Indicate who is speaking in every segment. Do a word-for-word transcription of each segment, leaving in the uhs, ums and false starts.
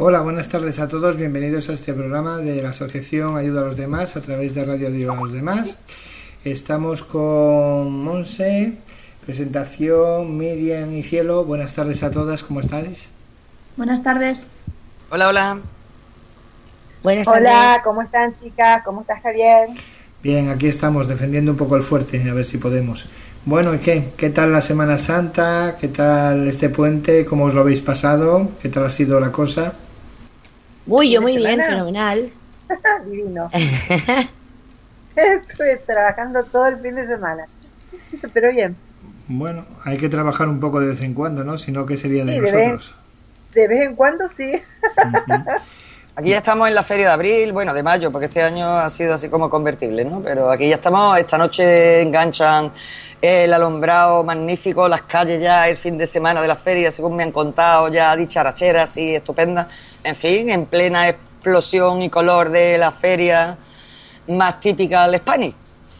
Speaker 1: Hola, buenas tardes a todos, bienvenidos a este programa de la Asociación Ayuda a los Demás a través de Radio Ayuda a los Demás. Estamos con Monse, presentación, Miriam y Cielo. Buenas tardes a todas, ¿cómo estáis?
Speaker 2: Buenas tardes.
Speaker 3: Hola, hola.
Speaker 4: Buenas tardes. Hola, ¿cómo están, chicas? ¿Cómo estás, Javier?
Speaker 1: Bien, aquí estamos defendiendo un poco el fuerte, a ver si podemos. Bueno, ¿y qué? ¿Qué tal la Semana Santa? ¿Qué tal este puente? ¿Cómo os lo habéis pasado? ¿Qué tal ha sido la cosa?
Speaker 4: Uy, yo muy bien, fenomenal.
Speaker 2: Divino. Estuve trabajando todo el fin de semana, pero bien.
Speaker 1: Bueno, hay que trabajar un poco de vez en cuando, ¿no? Si no, ¿qué sería de
Speaker 2: sí,
Speaker 1: nosotros?
Speaker 2: De vez, de vez en cuando, sí.
Speaker 3: Uh-huh. Aquí ya estamos en la feria de abril, bueno, de mayo, porque este año ha sido así como convertible, ¿no? Pero aquí ya estamos, esta noche enganchan el alumbrado magnífico, las calles ya, el fin de semana de la feria, según me han contado, ya dicharacheras y estupendas. En fin, en plena explosión y color de la feria más típica del Spanish.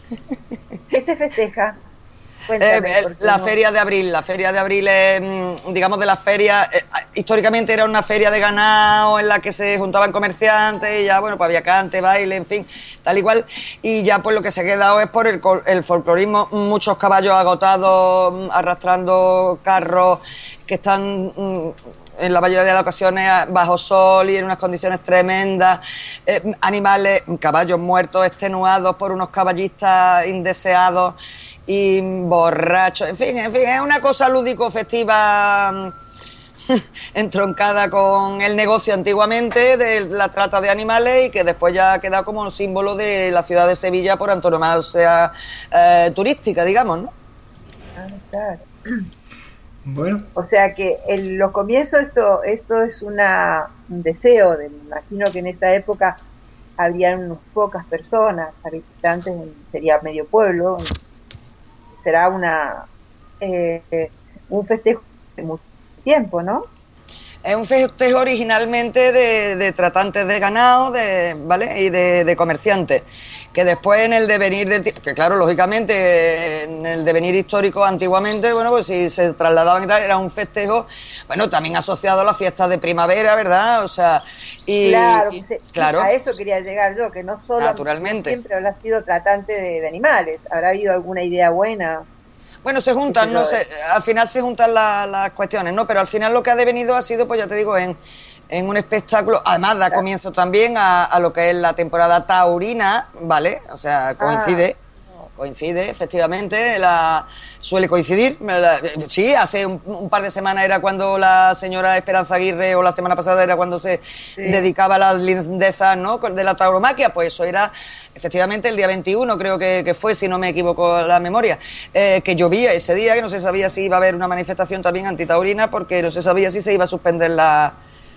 Speaker 2: ¿Qué se festeja?
Speaker 3: Cuéntame, eh, la no... feria de abril, la feria de abril es, digamos, de las ferias, eh, históricamente era una feria de ganado en la que se juntaban comerciantes y ya, bueno, pues había cante, baile, en fin, tal y cual, y ya pues lo que se ha quedado es por el, el folclorismo, muchos caballos agotados, arrastrando carros que están... Mm, en la mayoría de las ocasiones bajo sol y en unas condiciones tremendas, eh, animales, caballos muertos, extenuados por unos caballistas indeseados y borrachos, en fin, en fin, es una cosa lúdico-festiva entroncada con el negocio antiguamente de la trata de animales y que después ya ha quedado como un símbolo de la ciudad de Sevilla por antonomasia eh, turística, digamos, ¿no?
Speaker 2: Ah, claro.
Speaker 1: Bueno.
Speaker 2: O sea que en los comienzos esto esto es una, un deseo, de, me imagino que en esa época habrían unas pocas personas, habitantes, sería medio pueblo, será una eh, un festejo de mucho tiempo, ¿no?
Speaker 3: Es un festejo originalmente de, de tratantes de ganado, de, ¿vale? Y de, de comerciantes, que después en el devenir del que claro, lógicamente, en el devenir histórico antiguamente, bueno, pues si se trasladaban y tal, era un festejo, bueno, también asociado a las fiestas de primavera, ¿verdad? O sea, y...
Speaker 2: Claro,
Speaker 3: y,
Speaker 2: se,
Speaker 3: claro
Speaker 2: a eso quería llegar yo, que no solo
Speaker 3: naturalmente.
Speaker 2: siempre habrá sido tratante de, de animales, habrá habido alguna idea buena...
Speaker 3: Bueno, se juntan, no sé, al final se juntan las la cuestiones, ¿no? Pero al final lo que ha devenido ha sido, pues ya te digo, en, en un espectáculo, además da comienzo también a, a lo que es la temporada taurina, ¿vale? O sea, coincide, ah. coincide, efectivamente, la suele coincidir. La, sí, hace un, un par de semanas era cuando la señora Esperanza Aguirre, o la semana pasada era cuando se sí. dedicaba a las lindezas, ¿no?, de la tauromaquia, pues eso era... Efectivamente, el día veintiuno creo que, que fue, si no me equivoco la memoria, eh, que llovía ese día, que no se sabía si iba a haber una manifestación también antitaurina, porque no se sabía si se iba a suspender la,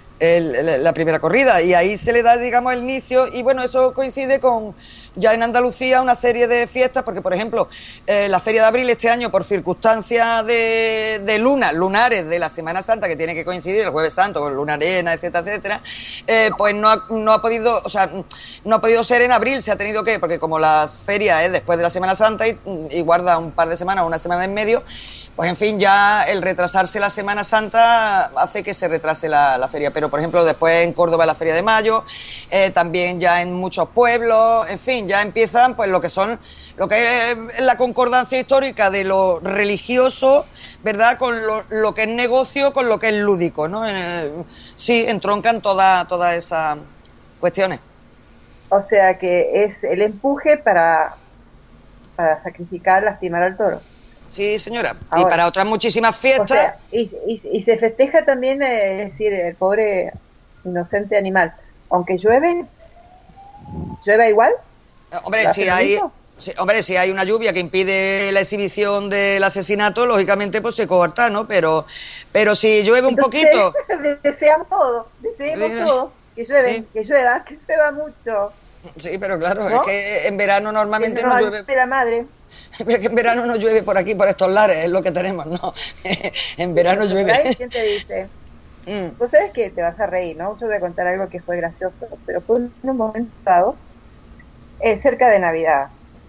Speaker 3: el, la primera corrida. Y ahí se le da, digamos, el inicio, y bueno, eso coincide con ya en Andalucía una serie de fiestas, porque, por ejemplo, eh, la Feria de Abril este año, por circunstancias de, de luna, lunares de la Semana Santa, que tiene que coincidir el Jueves Santo con Luna Arena, etcétera, etcétera, eh, pues no ha, no ha podido, o sea, no ha podido ser en abril, se ha tenido que, porque como la feria es después de la Semana Santa y, y guarda un par de semanas, una semana en medio, pues en fin, ya el retrasarse la Semana Santa hace que se retrase la, la feria. Pero, por ejemplo, después en Córdoba la Feria de Mayo, eh, también ya en muchos pueblos, en fin, ya empiezan pues lo que son, lo que es la concordancia histórica de lo religioso, ¿verdad?, con lo, lo que es negocio, con lo que es lúdico, ¿no? Eh, sí, entroncan todas todas esas cuestiones.
Speaker 2: O sea que es el empuje para, para sacrificar, lastimar al toro.
Speaker 3: Sí, señora. Ahora, y para otras muchísimas fiestas.
Speaker 2: O sea, y, y, y se festeja también, eh, es decir, el pobre inocente animal. Aunque llueve, ¿llueva igual?
Speaker 3: Hombre, si hay, si, hombre, si hay una lluvia que impide la exhibición del asesinato, lógicamente pues se corta, ¿no? Pero, pero si llueve un
Speaker 2: Entonces,
Speaker 3: poquito.
Speaker 2: Deseamos todo, deseemos todo, que llueve, sí. que llueva, que llueva mucho.
Speaker 3: Sí, pero claro, ¿no? Es que en verano normalmente
Speaker 2: no,
Speaker 3: no llueve.
Speaker 2: De la madre.
Speaker 3: Pero que en verano no llueve por aquí, por estos lares, es lo que tenemos, ¿no? En verano
Speaker 2: sí,
Speaker 3: llueve.
Speaker 2: Ahí, ¿quién te dice? Mm. Vos sabés que te vas a reír, ¿no? Yo voy a contar algo que fue gracioso, pero fue en un momento dado, eh, cerca de Navidad.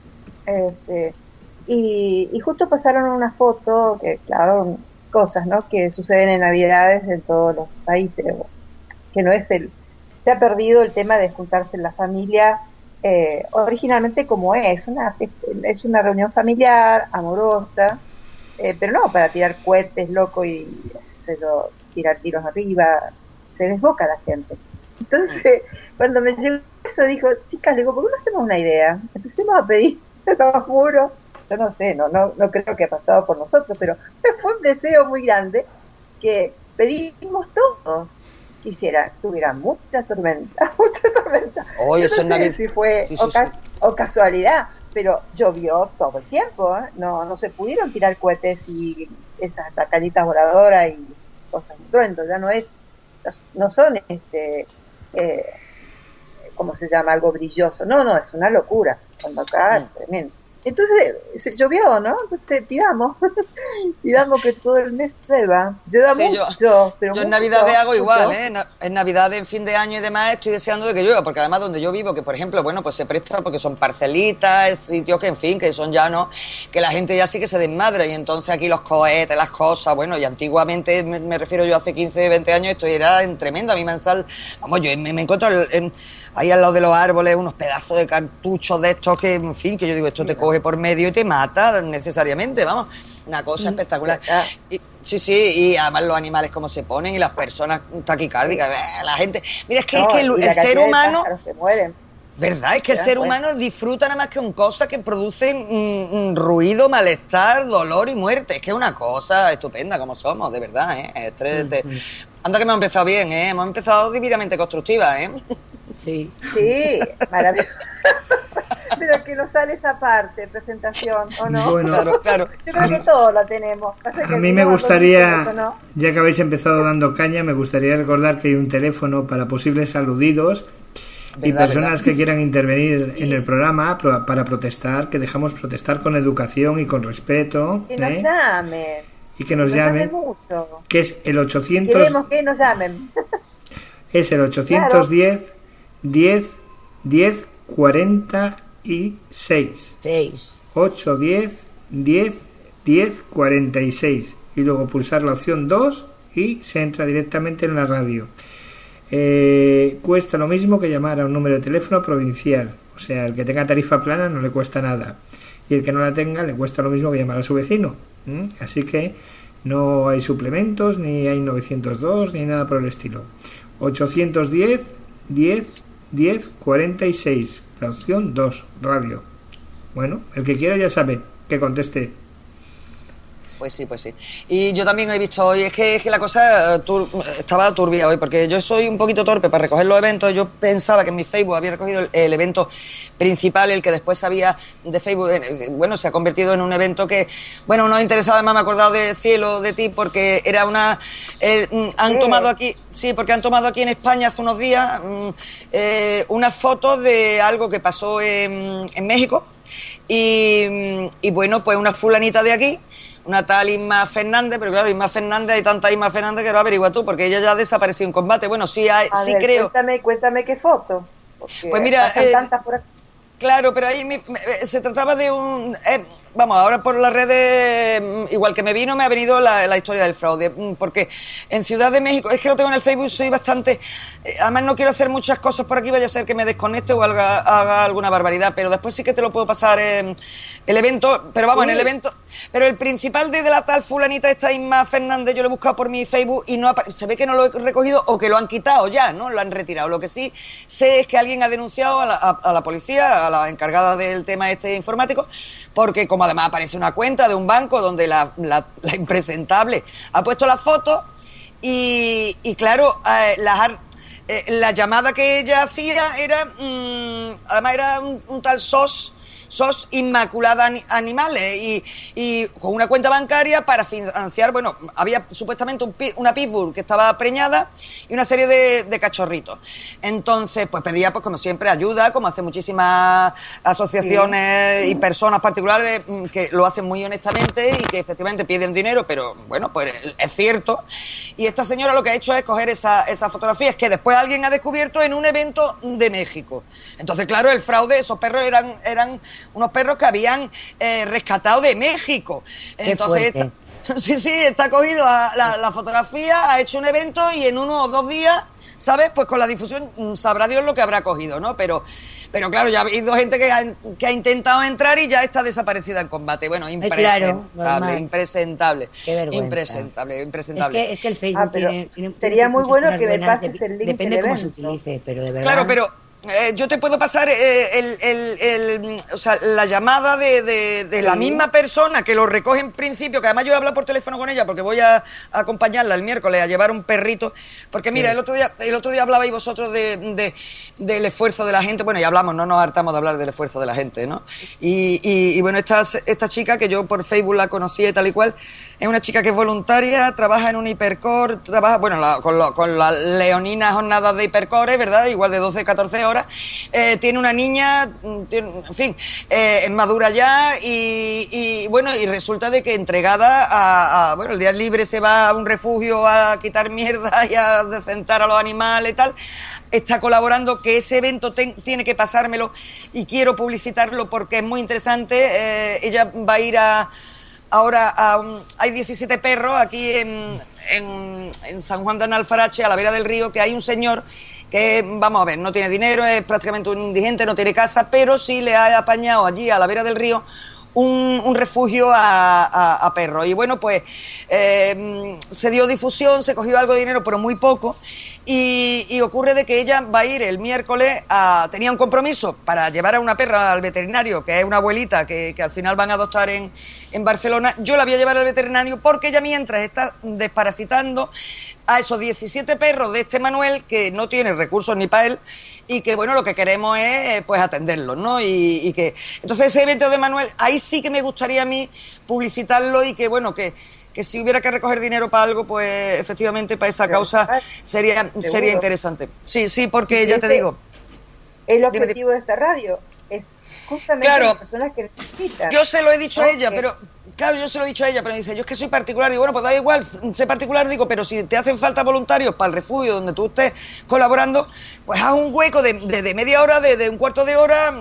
Speaker 2: Este, y, y justo pasaron una foto, que claro, cosas, ¿no?, que suceden en Navidades en todos los países, que no es el, se ha perdido el tema de juntarse en la familia eh, originalmente como es, una, es una reunión familiar, amorosa, eh, pero no para tirar cohetes loco y hacerlo, tirar tiros arriba, se desboca la gente. Entonces, cuando me llegó eso, dijo, chicas, le digo, ¿por qué no hacemos una idea? Empecemos a pedir, lo juro, yo no sé, no, no, no creo que ha pasado por nosotros, pero fue un deseo muy grande que pedimos todos quisiera, tuviera mucha tormenta, mucha tormenta.
Speaker 3: Oh,
Speaker 2: yo
Speaker 3: eso
Speaker 2: no sé
Speaker 3: Navidad.
Speaker 2: si fue
Speaker 3: sí, sí,
Speaker 2: o, ca
Speaker 3: sí.
Speaker 2: o casualidad, pero llovió todo el tiempo, ¿eh? no, no se pudieron tirar cohetes y esas tacanitas voladoras y cosas de trueno, ya no es, no son este eh, ¿cómo se llama? Algo brilloso, no, no, es una locura, cuando acá mm. es tremendo. Entonces, se llovió, ¿no? Entonces, pidamos, pidamos que todo el mes llueva. Llueva
Speaker 3: sí,
Speaker 2: mucho,
Speaker 3: yo,
Speaker 2: pero
Speaker 3: yo en
Speaker 2: mucho,
Speaker 3: Navidades hago
Speaker 2: mucho.
Speaker 3: igual, ¿eh? En Navidad, en fin de año y demás, estoy deseando de que llueva, porque además donde yo vivo, que por ejemplo, bueno, pues se presta porque son parcelitas, sitios que, en fin, que son llanos, que la gente ya sí que se desmadra, y entonces aquí los cohetes, las cosas, bueno, y antiguamente, me, me refiero yo hace quince, veinte años, esto era en tremendo, a mí me sal, vamos, yo me, me encuentro en, en, ahí al lado de los árboles unos pedazos de cartuchos de estos que, en fin, que yo digo, esto te coge por medio y te mata necesariamente, vamos, una cosa mm, espectacular. Y, sí, sí, y además los animales como se ponen y las personas taquicárdicas, la gente, mira, es que, no, es que el, el ser humano
Speaker 2: se mueren.
Speaker 3: ¿Verdad? Es que el ser humano disfruta nada más que con cosas que producen mm, ruido, malestar, dolor y muerte. Es que es una cosa estupenda como somos, de verdad, ¿eh? Estrés, de... Anda que hemos empezado bien, ¿eh? Hemos empezado divinamente constructiva, ¿eh?
Speaker 2: Sí. Sí, maravilloso. Pero que no sale esa parte, presentación, ¿o no?
Speaker 1: Bueno,
Speaker 3: claro, claro.
Speaker 2: Yo creo que todos la tenemos.
Speaker 1: A mí me gustaría, ¿no? Ya que habéis empezado dando caña, me gustaría recordar que hay un teléfono para posibles aludidos y
Speaker 3: verdad,
Speaker 1: personas
Speaker 3: verdad.
Speaker 1: que quieran intervenir en el programa para protestar, que dejamos protestar con educación y con respeto.
Speaker 2: Que nos
Speaker 1: ¿eh?
Speaker 2: llamen.
Speaker 1: Y que nos,
Speaker 2: nos
Speaker 1: llamen.
Speaker 2: llamen mucho.
Speaker 1: Que es el ochocientos.
Speaker 2: Queremos que nos llamen.
Speaker 1: Es el ochocientos diez, diez, diez, cuarenta y seis. ocho, diez, diez, diez, cuarenta y seis. Y luego pulsar la opción dos y se entra directamente en la radio. Eh, cuesta lo mismo que llamar a un número de teléfono provincial. O sea, el que tenga tarifa plana no le cuesta nada. Y el que no la tenga le cuesta lo mismo que llamar a su vecino. ¿Mm? Así que no hay suplementos, ni hay novecientos dos, ni nada por el estilo. ochocientos diez, diez, diez, cuarenta y seis. La opción dos, radio. Bueno, el que quiera ya sabe que conteste.
Speaker 3: Pues sí, pues sí. Y yo también he visto hoy, es que, es que la cosa tur, estaba turbia hoy, porque yo soy un poquito torpe para recoger los eventos. Yo pensaba que en mi Facebook había recogido el, el evento principal, el que después había de Facebook, eh, bueno, se ha convertido en un evento que, bueno, nos interesaba, además me he acordado de Cielo, de ti, porque era una, eh, han sí. tomado aquí, sí, porque han tomado aquí en España hace unos días eh, unas fotos de algo que pasó en, en México, y, y bueno, pues una fulanita de aquí, una tal Isma Fernández, pero claro, Isma Fernández, hay tanta Isma Fernández que lo averigua tú, porque ella ya desapareció en combate. Bueno, sí, hay,
Speaker 2: a
Speaker 3: sí
Speaker 2: ver,
Speaker 3: creo.
Speaker 2: Cuéntame, cuéntame qué foto.
Speaker 3: Pues mira, eh,
Speaker 2: tantas por aquí.
Speaker 3: Claro, pero ahí me, me, se trataba de un... Eh, vamos, ahora por las redes, igual que me vino, me ha venido la, la historia del fraude, porque en Ciudad de México, es que lo tengo en el Facebook, soy bastante... Eh, además no quiero hacer muchas cosas por aquí, vaya a ser que me desconecte o haga, haga alguna barbaridad, pero después sí que te lo puedo pasar eh, el evento, pero vamos, sí. en el evento... Pero el principal de, de la tal fulanita, esta Isma Fernández, yo lo he buscado por mi Facebook y no se ve que no lo he recogido o que lo han quitado ya, ¿no? Lo han retirado. Lo que sí sé es que alguien ha denunciado a la, a, a la policía, a la encargada del tema este informático, porque como además aparece una cuenta de un banco donde la, la, la impresentable ha puesto las fotos y, y claro, eh, las, eh, la llamada que ella hacía era, mmm, además era un, un tal S O S, S O S Inmaculada Animales, y, y con una cuenta bancaria para financiar, bueno, había supuestamente un, una pitbull que estaba preñada y una serie de, de cachorritos. Entonces, pues pedía, pues como siempre, ayuda, como hacen muchísimas asociaciones sí. y personas particulares que lo hacen muy honestamente y que efectivamente piden dinero, pero bueno, pues es cierto. Y esta señora lo que ha hecho es coger esa, esas fotografías que después alguien ha descubierto en un evento de México. Entonces, claro, el fraude, esos perros eran... eran unos perros que habían eh, rescatado de México. Entonces, esta, sí, sí, está cogido a, la, la fotografía, ha hecho un evento y en uno o dos días ¿sabes? Pues con la difusión sabrá Dios lo que habrá cogido, ¿no? Pero, pero claro, ya ha habido gente que ha, que ha intentado entrar y ya está desaparecida en combate. Bueno, impresentable, claro, impresentable, impresentable, impresentable.
Speaker 5: Es que, es que el Facebook
Speaker 2: ah,
Speaker 5: tiene, tiene,
Speaker 2: sería
Speaker 5: tiene
Speaker 2: muy bueno que me
Speaker 5: buenas,
Speaker 2: pases el link.
Speaker 5: Depende de cómo se utilice, pero de verdad.
Speaker 3: Claro, pero Eh, yo te puedo pasar eh, el, el, el, o sea, la llamada de, de, de sí. la misma persona que lo recoge en principio, que además yo he hablado por teléfono con ella porque voy a, a acompañarla el miércoles a llevar un perrito, porque mira, sí. el otro día el otro día hablabais vosotros de, de, del esfuerzo de la gente, bueno, y hablamos, no nos hartamos de hablar del esfuerzo de la gente, ¿no? Y, y, y bueno, esta, esta chica que yo por Facebook la conocí y tal y cual, es una chica que es voluntaria, trabaja en un hipercore, trabaja, bueno, la, con, lo, con las leoninas jornadas de hipercore, ¿verdad? Igual de doce, catorce horas. Eh, tiene una niña, tiene, en fin, eh, es madura ya y, y bueno, y resulta de que entregada a, a, bueno, el día libre se va a un refugio a quitar mierda y a decentar a los animales y tal, está colaborando, que ese evento ten, tiene que pasármelo y quiero publicitarlo porque es muy interesante. Eh, ella va a ir a ahora a un, hay diecisiete perros aquí en, en, en San Juan de Analfarache, a la vera del río, que hay un señor que, vamos a ver, no tiene dinero, es prácticamente un indigente, no tiene casa, pero sí le ha apañado allí a la vera del río un, un refugio a, a, a perros. Y bueno, pues eh, se dio difusión, se cogió algo de dinero, pero muy poco, y, y ocurre de que ella va a ir el miércoles a... Tenía un compromiso para llevar a una perra al veterinario, que es una abuelita que, que al final van a adoptar en, en Barcelona. Yo la voy a llevar al veterinario porque ella mientras está desparasitando a esos diecisiete perros de este Manuel, que no tiene recursos ni para él, y que, bueno, lo que queremos es, pues, atenderlos, ¿no? Y, y que... Entonces, ese evento de Manuel, ahí sí que me gustaría a mí publicitarlo y que, bueno, que, que si hubiera que recoger dinero para algo, pues, efectivamente, para esa causa sería, sería interesante. Sí, sí, porque ya te digo...
Speaker 2: El objetivo de esta radio es justamente
Speaker 3: claro,
Speaker 2: las personas que necesitan.
Speaker 3: Yo se lo he dicho a ella, pero... Claro, yo se lo he dicho a ella, pero me dice, yo es que soy particular. Digo, bueno, pues da igual, sé particular, digo, pero si te hacen falta voluntarios para el refugio donde tú estés colaborando, pues haz un hueco de, de, de media hora, de, de un cuarto de hora,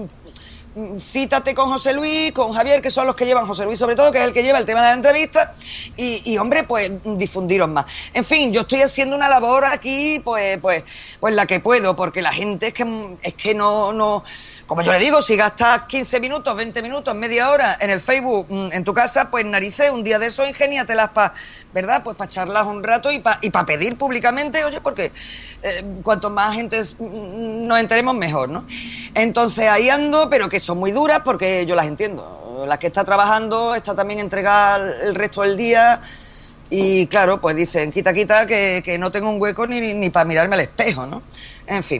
Speaker 3: cítate con José Luis, con Javier, que son los que llevan, José Luis sobre todo, que es el que lleva el tema de la entrevista, y, y hombre, pues difundiros más. En fin, yo estoy haciendo una labor aquí, pues, pues, pues la que puedo, porque la gente es que, es que no... no como yo le digo, si gastas quince minutos, veinte minutos, media hora en el Facebook, en tu casa, pues narices, un día de eso, ingéniatelas para, ¿verdad? Pues para charlas un rato y para y pa pedir públicamente, oye, porque eh, cuanto más gente nos enteremos, mejor, ¿no? Entonces ahí ando, pero que son muy duras porque yo las entiendo. La que está trabajando está también entregada el resto del día y, claro, pues dicen, quita, quita, que, que no tengo un hueco ni, ni, ni para mirarme al espejo, ¿no? En fin.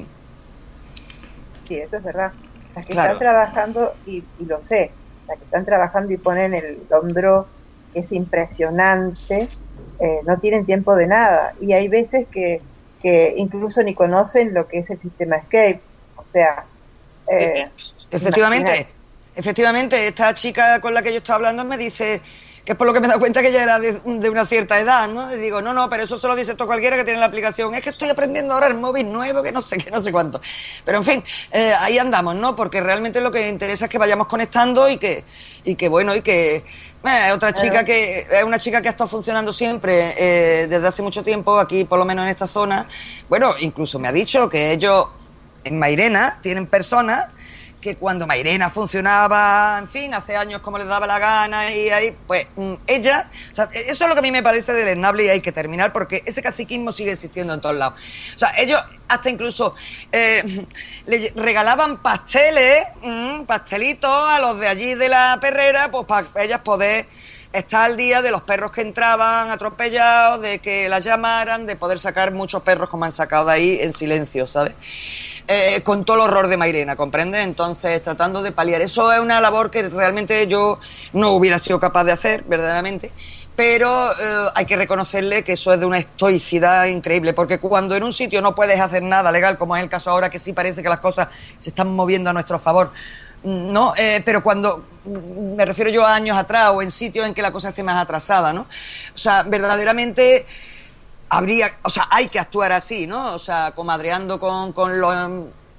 Speaker 2: Sí, eso es verdad. Las que
Speaker 3: claro.
Speaker 2: están trabajando, y, y lo sé, las que están trabajando y ponen el hombro, que es impresionante, eh, no tienen tiempo de nada. Y hay veces que, que incluso ni conocen lo que es el sistema Escape. O sea... Eh,
Speaker 3: efectivamente, imaginar. efectivamente, esta chica con la que yo estaba hablando me dice... que es por lo que me he dado cuenta que ella era de, de una cierta edad, ¿no? Y digo, no, no, pero eso se lo dice todo cualquiera que tiene la aplicación. Es que estoy aprendiendo ahora el móvil nuevo, que no sé qué, no sé cuánto. Pero, en fin, eh, ahí andamos, ¿no? Porque realmente lo que interesa es que vayamos conectando y que, y que bueno, y que... Eh, otra chica que... Es una chica que ha estado funcionando siempre eh, desde hace mucho tiempo, aquí por lo menos en esta zona. Bueno, incluso me ha dicho que ellos en Mairena tienen personas... que cuando Mairena funcionaba, en fin, hace años como les daba la gana, y ahí, pues, ella, o sea, eso es lo que a mí me parece deleznable y hay que terminar, porque ese caciquismo sigue existiendo en todos lados. O sea, ellos hasta incluso eh, le regalaban pasteles, mmm, pastelitos a los de allí de la perrera, pues para ellas poder estar al día de los perros que entraban atropellados, de que las llamaran, de poder sacar muchos perros como han sacado de ahí en silencio, ¿sabes? Eh, con todo el horror de Mairena, ¿comprende? Entonces, tratando de paliar. Eso es una labor que realmente yo no hubiera sido capaz de hacer, verdaderamente, pero eh, hay que reconocerle que eso es de una estoicidad increíble, porque cuando en un sitio no puedes hacer nada legal, como es el caso ahora, que sí parece que las cosas se están moviendo a nuestro favor, no, eh, pero cuando, me refiero yo a años atrás, o en sitios en que la cosa esté más atrasada, ¿no? O sea, verdaderamente... habría, o sea, hay que actuar así, ¿no? O sea, comadreando con, con los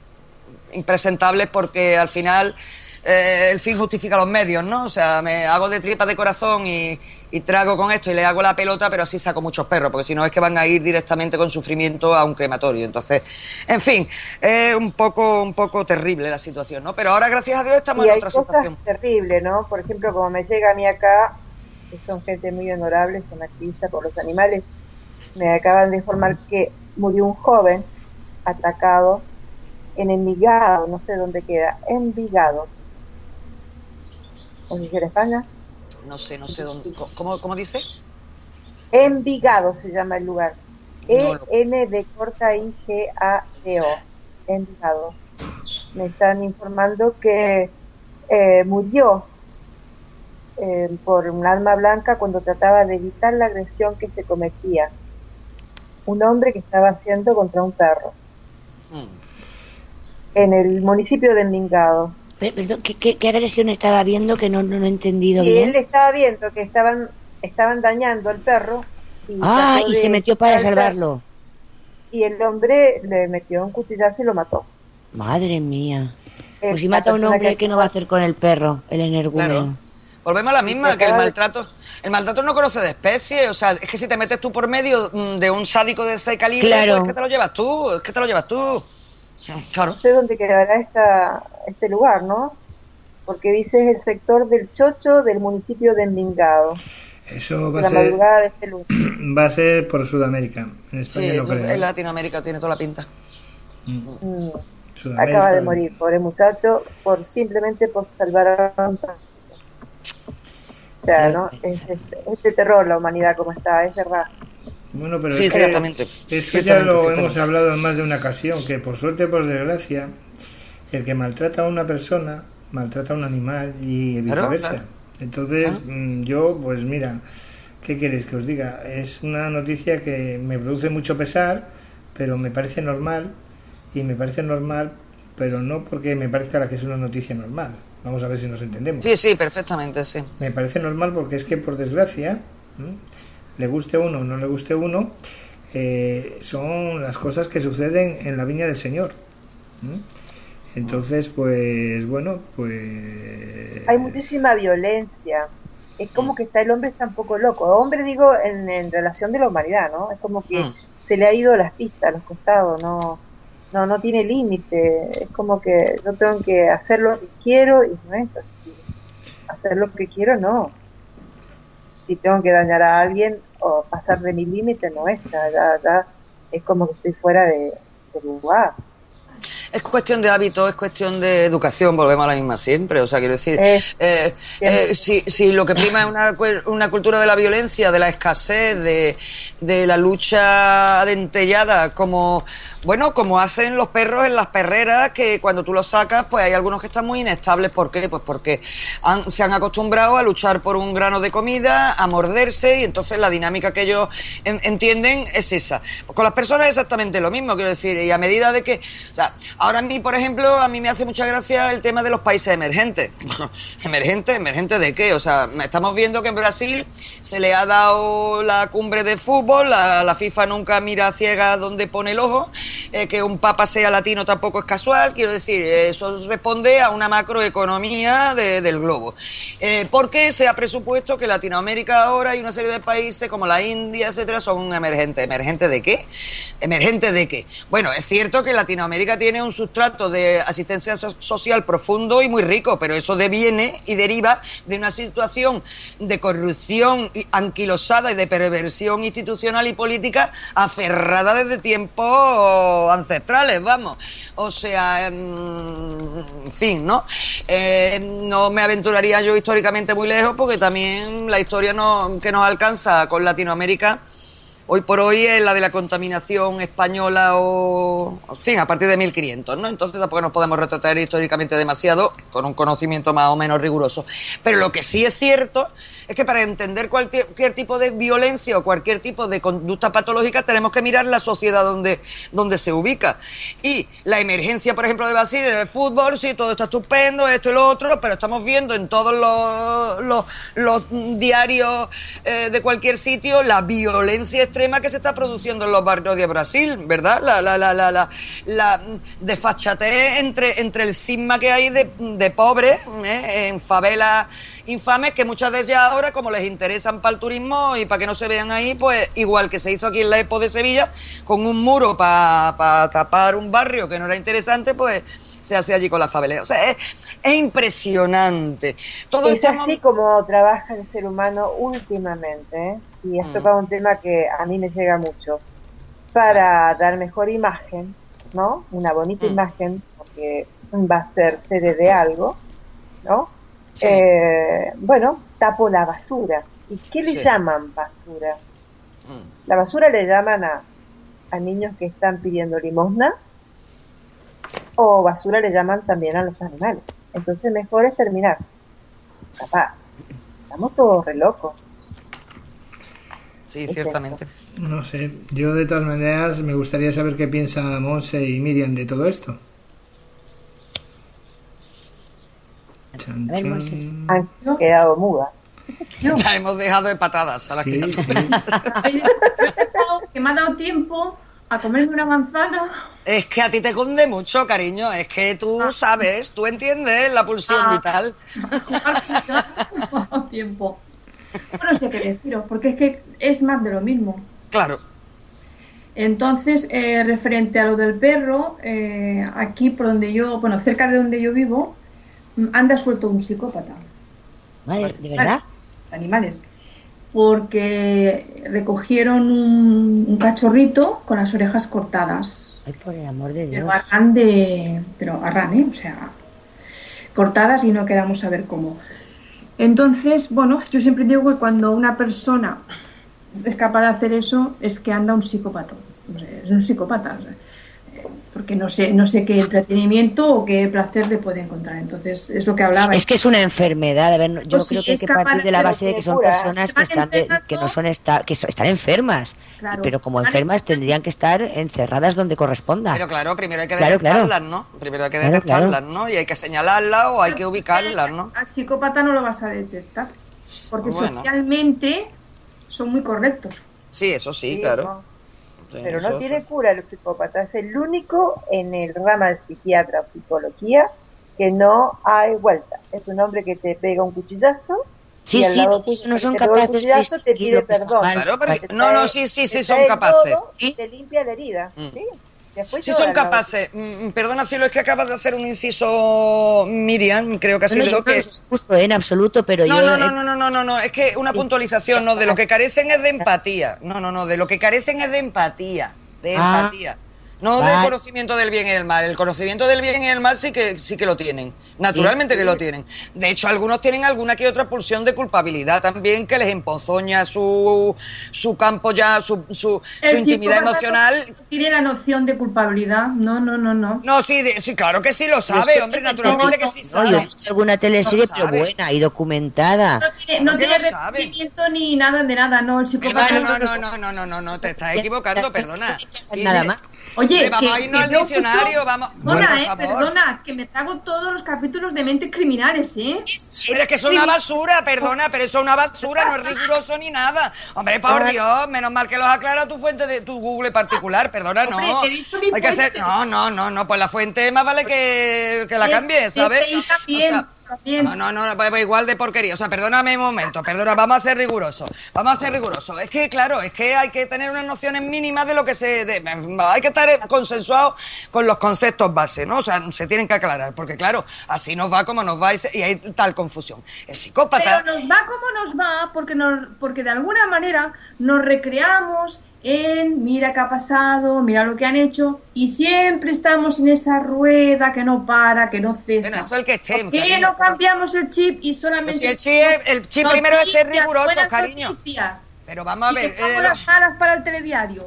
Speaker 3: impresentables porque al final eh, el fin justifica los medios, ¿no? O sea, me hago de tripas de corazón y, y trago con esto y le hago la pelota, pero así saco muchos perros, porque si no es que van a ir directamente con sufrimiento a un crematorio. Entonces, en fin, es un poco un poco terrible la situación, ¿no? Pero ahora, gracias a Dios, estamos
Speaker 2: y
Speaker 3: en
Speaker 2: hay
Speaker 3: otra
Speaker 2: cosas
Speaker 3: situación.
Speaker 2: terribles, ¿no? Por ejemplo, como me llega a mí acá, que son gente muy honorable, son activistas por los animales, me acaban de informar que murió un joven atacado en Envigado, no sé dónde queda, Envigado. ¿O si era España?
Speaker 3: No sé, no sé dónde. ¿Cómo, cómo dice?
Speaker 2: Envigado se llama el lugar.
Speaker 3: No
Speaker 2: E
Speaker 3: lo-
Speaker 2: N de corta I G A D O. Envigado. Me están informando que eh, murió eh, por un arma blanca cuando trataba de evitar la agresión que se cometía un hombre que estaba haciendo contra un perro
Speaker 3: Mm.
Speaker 2: en el municipio de Envigado.
Speaker 5: Per- Perdón, ¿qué, qué, qué agresión estaba viendo que no, no, no he entendido
Speaker 2: Y
Speaker 5: bien?
Speaker 2: él estaba viendo que estaban estaban dañando al perro y,
Speaker 5: Ah,
Speaker 2: trató
Speaker 5: y
Speaker 2: de
Speaker 5: se metió para
Speaker 2: saltar,
Speaker 5: salvarlo.
Speaker 2: y el hombre le metió un cuchillazo y lo mató.
Speaker 5: Madre mía.
Speaker 2: Eh,
Speaker 5: Pues si
Speaker 2: la
Speaker 5: mata a un
Speaker 2: persona
Speaker 5: hombre,
Speaker 2: que-
Speaker 5: ¿qué no va a hacer con el perro, el energúmeno?
Speaker 3: Claro. Volvemos a la misma,
Speaker 2: Y
Speaker 3: que el
Speaker 2: acaba de-
Speaker 3: maltrato el maltrato no conoce de especie. O sea, es que si te metes tú por medio mm, de un sádico de ese calibre,
Speaker 5: Claro.
Speaker 3: pues es que te lo llevas tú, es que te lo llevas tú. Claro.
Speaker 2: No sé dónde quedará esta, este lugar, ¿no? Porque dice es el sector del Chocho del municipio de Envigado.
Speaker 1: Eso va
Speaker 2: De
Speaker 1: a
Speaker 2: la
Speaker 1: ser,
Speaker 2: madrugada de este lunes.
Speaker 1: va a ser por Sudamérica. En
Speaker 3: Sí,
Speaker 1: España no
Speaker 3: eso
Speaker 1: creo.
Speaker 3: en
Speaker 1: ¿eh?
Speaker 3: Latinoamérica tiene toda la pinta.
Speaker 1: Mm.
Speaker 2: Mm.
Speaker 1: Sudamérica,
Speaker 2: Acaba de morir, pobre muchacho, por simplemente por salvar a un perro. O sea, ¿no? Es, es, es de terror la humanidad como está, es verdad.
Speaker 1: Bueno, pero
Speaker 3: Sí,
Speaker 1: es que
Speaker 3: ciertamente.
Speaker 1: eso
Speaker 3: Ciertamente,
Speaker 1: ya lo
Speaker 3: ciertamente.
Speaker 1: hemos hablado en más de una ocasión, que por suerte o por desgracia, el que maltrata a una persona, maltrata a un animal y
Speaker 3: Claro,
Speaker 1: viceversa.
Speaker 3: claro.
Speaker 1: Entonces,
Speaker 3: Claro.
Speaker 1: mm, yo, pues mira, ¿qué queréis que os diga? Es una noticia que me produce mucho pesar, pero me parece normal, y me parece normal, pero no porque me parezca la que es una noticia normal. Vamos a ver si nos entendemos.
Speaker 3: Sí, sí, perfectamente, sí.
Speaker 1: Me parece normal porque es que, por desgracia, ¿m? le guste a uno o no le guste a uno, eh, son las cosas que suceden en la viña del Señor. ¿m? Entonces, pues, bueno, pues...
Speaker 2: Hay muchísima violencia. Es como que está el hombre está un poco loco. Hombre, digo, en, en relación de la humanidad, ¿no? Es como que
Speaker 3: Mm.
Speaker 2: se le ha ido las pistas, los costados, no no no tiene límite. Es como que yo tengo que hacer lo que quiero y no es así. Hacer lo que quiero, no. Si tengo que dañar a alguien o pasar de mi límite, no es. Ya, ya, ya es como que estoy fuera de, de lugar.
Speaker 3: Es cuestión de hábito, es cuestión de educación, volvemos a la misma siempre. O sea, quiero decir,
Speaker 2: Eh,
Speaker 3: eh, eh, si, si lo que prima es una, cu- una cultura de la violencia, de la escasez, de, de la lucha adentellada, como, bueno, como hacen los perros en las perreras, que cuando tú los sacas, pues hay algunos que están muy inestables. ¿Por qué? Pues porque han- se han acostumbrado a luchar por un grano de comida, a morderse, y entonces la dinámica que ellos en- entienden es esa. Pues con las personas es exactamente lo mismo, quiero decir, y a medida de que... O sea, ahora a mí, por ejemplo, a mí me hace mucha gracia el tema de los países emergentes. ¿Emergentes? ¿Emergentes de qué? O sea, estamos viendo que en Brasil se le ha dado la cumbre de fútbol, la, la FIFA nunca mira ciega donde pone el ojo, eh, que un papa sea latino tampoco es casual, quiero decir, eso responde a una macroeconomía de, del globo. Eh, porque se ha presupuesto que Latinoamérica ahora y una serie de países como la India, etcétera, son emergentes. ¿Emergentes de qué? ¿Emergentes de qué? Bueno, es cierto que Latinoamérica tiene un sustrato de asistencia so- social profundo y muy rico, pero eso deviene y deriva de una situación de corrupción y anquilosada y de perversión institucional y política aferrada desde tiempos ancestrales, vamos. O sea, en fin, ¿no? Eh, no me aventuraría yo históricamente muy lejos, porque también la historia no, que nos alcanza con Latinoamérica hoy por hoy es la de la contaminación española o, en fin, a partir de mil quinientos, ¿no? Entonces tampoco nos podemos retratar históricamente demasiado con un conocimiento más o menos riguroso. Pero lo que sí es cierto es que para entender cualquier, cualquier tipo de violencia o cualquier tipo de conducta patológica tenemos que mirar la sociedad donde, donde se ubica. Y la emergencia, por ejemplo, de Brasil en el fútbol, sí, todo está estupendo, esto y lo otro, pero estamos viendo en todos los, los, los diarios eh, de cualquier sitio la violencia extrema que se está produciendo en los barrios de Brasil, ¿verdad? La, la, la, la, la, la desfachatez entre, entre el cisma que hay de, de pobres ¿eh? en favelas infames, que muchas de ellas ahora, como les interesan para el turismo y para que no se vean ahí, pues igual que se hizo aquí en la Expo de Sevilla, con un muro para pa tapar un barrio que no era interesante, pues se hace allí con la favela. O sea, es, es impresionante. Todo
Speaker 2: es
Speaker 3: estamos...
Speaker 2: así como trabaja el ser humano últimamente, ¿eh? Y esto es mm. un tema que a mí me llega mucho. Para dar mejor imagen, ¿no? Una bonita mm. imagen, porque va a ser sede de algo, ¿no? Sí. Eh, bueno, tapo la basura. ¿Y qué le sí. llaman basura? Mm. La basura le llaman a, a niños que están pidiendo limosna, o basura le llaman también a los animales. Entonces mejor es terminar. Capaz, estamos todos re locos.
Speaker 3: Sí, ciertamente.
Speaker 1: No sé, yo de todas maneras me gustaría saber qué piensa Monse y Miriam de todo esto.
Speaker 2: Chan, chan. Han quedado muda.
Speaker 3: La hemos dejado de patadas a la
Speaker 1: sí, sí.
Speaker 6: Que me ha dado tiempo a comerme una manzana.
Speaker 3: Es que a ti te cunde mucho, cariño. Es que tú ah. sabes, tú entiendes la pulsión ah. vital.
Speaker 6: No tiempo. No sé qué deciros, porque es que es más de lo mismo.
Speaker 3: Claro.
Speaker 6: Entonces, eh, referente a lo del perro, eh, aquí por donde yo, bueno, cerca de donde yo vivo, anda suelto un psicópata.
Speaker 5: Vale, ¿de verdad?
Speaker 6: Animales. Porque recogieron un, un cachorrito con las orejas cortadas.
Speaker 5: Ay, por el amor de Dios.
Speaker 6: Pero arran de... Pero arran, ¿eh? O sea, cortadas y no queramos saber cómo. Entonces, bueno, yo siempre digo que cuando una persona es capaz de hacer eso, es que anda un psicópata. O sea, es un psicópata. O sea, porque no sé, no sé qué entretenimiento o qué placer le puede encontrar. Entonces, es lo que hablaba.
Speaker 5: Es que es una enfermedad. A ver, yo pues creo sí, que hay que partir de la base de que son personas que están, de, que no son esta, que están enfermas. Claro, pero como enfermas tendrían que estar encerradas donde corresponda.
Speaker 3: Pero claro, primero hay que detectarlas, claro, claro. ¿no? Primero hay que claro, detectarlas, claro. ¿no? Y hay que señalarlas o hay que ubicarlas, ¿no?
Speaker 6: Al psicópata no lo vas a detectar. Porque bueno. socialmente son muy correctos.
Speaker 3: Sí, eso sí, sí claro.
Speaker 2: No. Sí, pero no tiene cura el psicópata. Es el único en el rama de psiquiatra o psicología que no hay vuelta. Es un hombre que te pega un cuchillazo.
Speaker 5: Sí, sí, no son capaces de
Speaker 2: te pide perdón.
Speaker 3: Claro, porque, no, no, sí, sí, sí, son capaces.
Speaker 2: Y te limpia la herida. Mm. ¿Sí?
Speaker 3: Después sí son capaces. Mm, perdona, Cielo, es que acabas de hacer un inciso, Miriam, creo que ha sido
Speaker 5: no,
Speaker 3: lo que...
Speaker 5: No, en absoluto, pero
Speaker 3: no,
Speaker 5: yo...
Speaker 3: No, no, no, no, no, no, no, es que una puntualización, no, de lo que carecen es de empatía. No, no, no, de lo que carecen es de empatía, de
Speaker 5: ah.
Speaker 3: empatía. No vale. Del conocimiento del bien y el mal. El conocimiento del bien y el mal sí que sí que lo tienen. Naturalmente sí. que lo tienen. De hecho, algunos tienen alguna que otra pulsión de culpabilidad también que les empozoña su, su campo ya, su, su, su intimidad emocional.
Speaker 6: Tiene la noción de culpabilidad. No, no, no, no.
Speaker 3: No, sí, de, sí claro que sí lo sabe, es hombre, naturalmente no, que sí
Speaker 5: no,
Speaker 3: sabe.
Speaker 5: Yo he visto alguna teleserie, pero buena y documentada.
Speaker 6: No tiene, no tiene resentimiento ni nada de nada, no. El psicópata.
Speaker 3: No, no, no, no, no, no, no, te estás equivocando, perdona. Sí,
Speaker 5: nada más.
Speaker 6: Oye,
Speaker 3: vamos a irnos al diccionario, vamos.
Speaker 6: Perdona, bueno, eh, favor. perdona, que me trago todos los capítulos de Mentes Criminales, ¿eh?
Speaker 3: Pero es que eso es una basura, perdona, pero eso es una basura, no es riguroso ni nada. Hombre, por Dios, menos mal que los aclara tu fuente de tu Google particular, perdona, no.
Speaker 6: Hombre, te he dicho mi
Speaker 3: Hay que hacer, no, no, no, no, pues la fuente más vale que, que la cambie, ¿sabes?
Speaker 6: Sí, también. O sea,
Speaker 3: No, no, no, no, igual de porquería. O sea, perdóname un momento, perdona, vamos a ser rigurosos. Vamos a ser rigurosos. Es que, claro, es que hay que tener unas nociones mínimas de lo que se... De, hay que estar consensuados con los conceptos base, ¿no? O sea, se tienen que aclarar, porque, claro, así nos va como nos va y, se, y hay tal confusión. El psicópata...
Speaker 6: Pero nos va como nos va porque, nos, porque de alguna manera nos recreamos en mira qué ha pasado, mira lo que han hecho, y siempre estamos en esa rueda que no para, que no cesa.
Speaker 3: Bueno, eso el que esté,
Speaker 6: ¿Por qué cariño, no cambiamos el chip y solamente...
Speaker 3: Pues si el chip, el chip primero es ser riguroso, cariño.
Speaker 6: Noticias.
Speaker 3: Pero vamos a ver...
Speaker 6: Y eh, las malas para el telediario.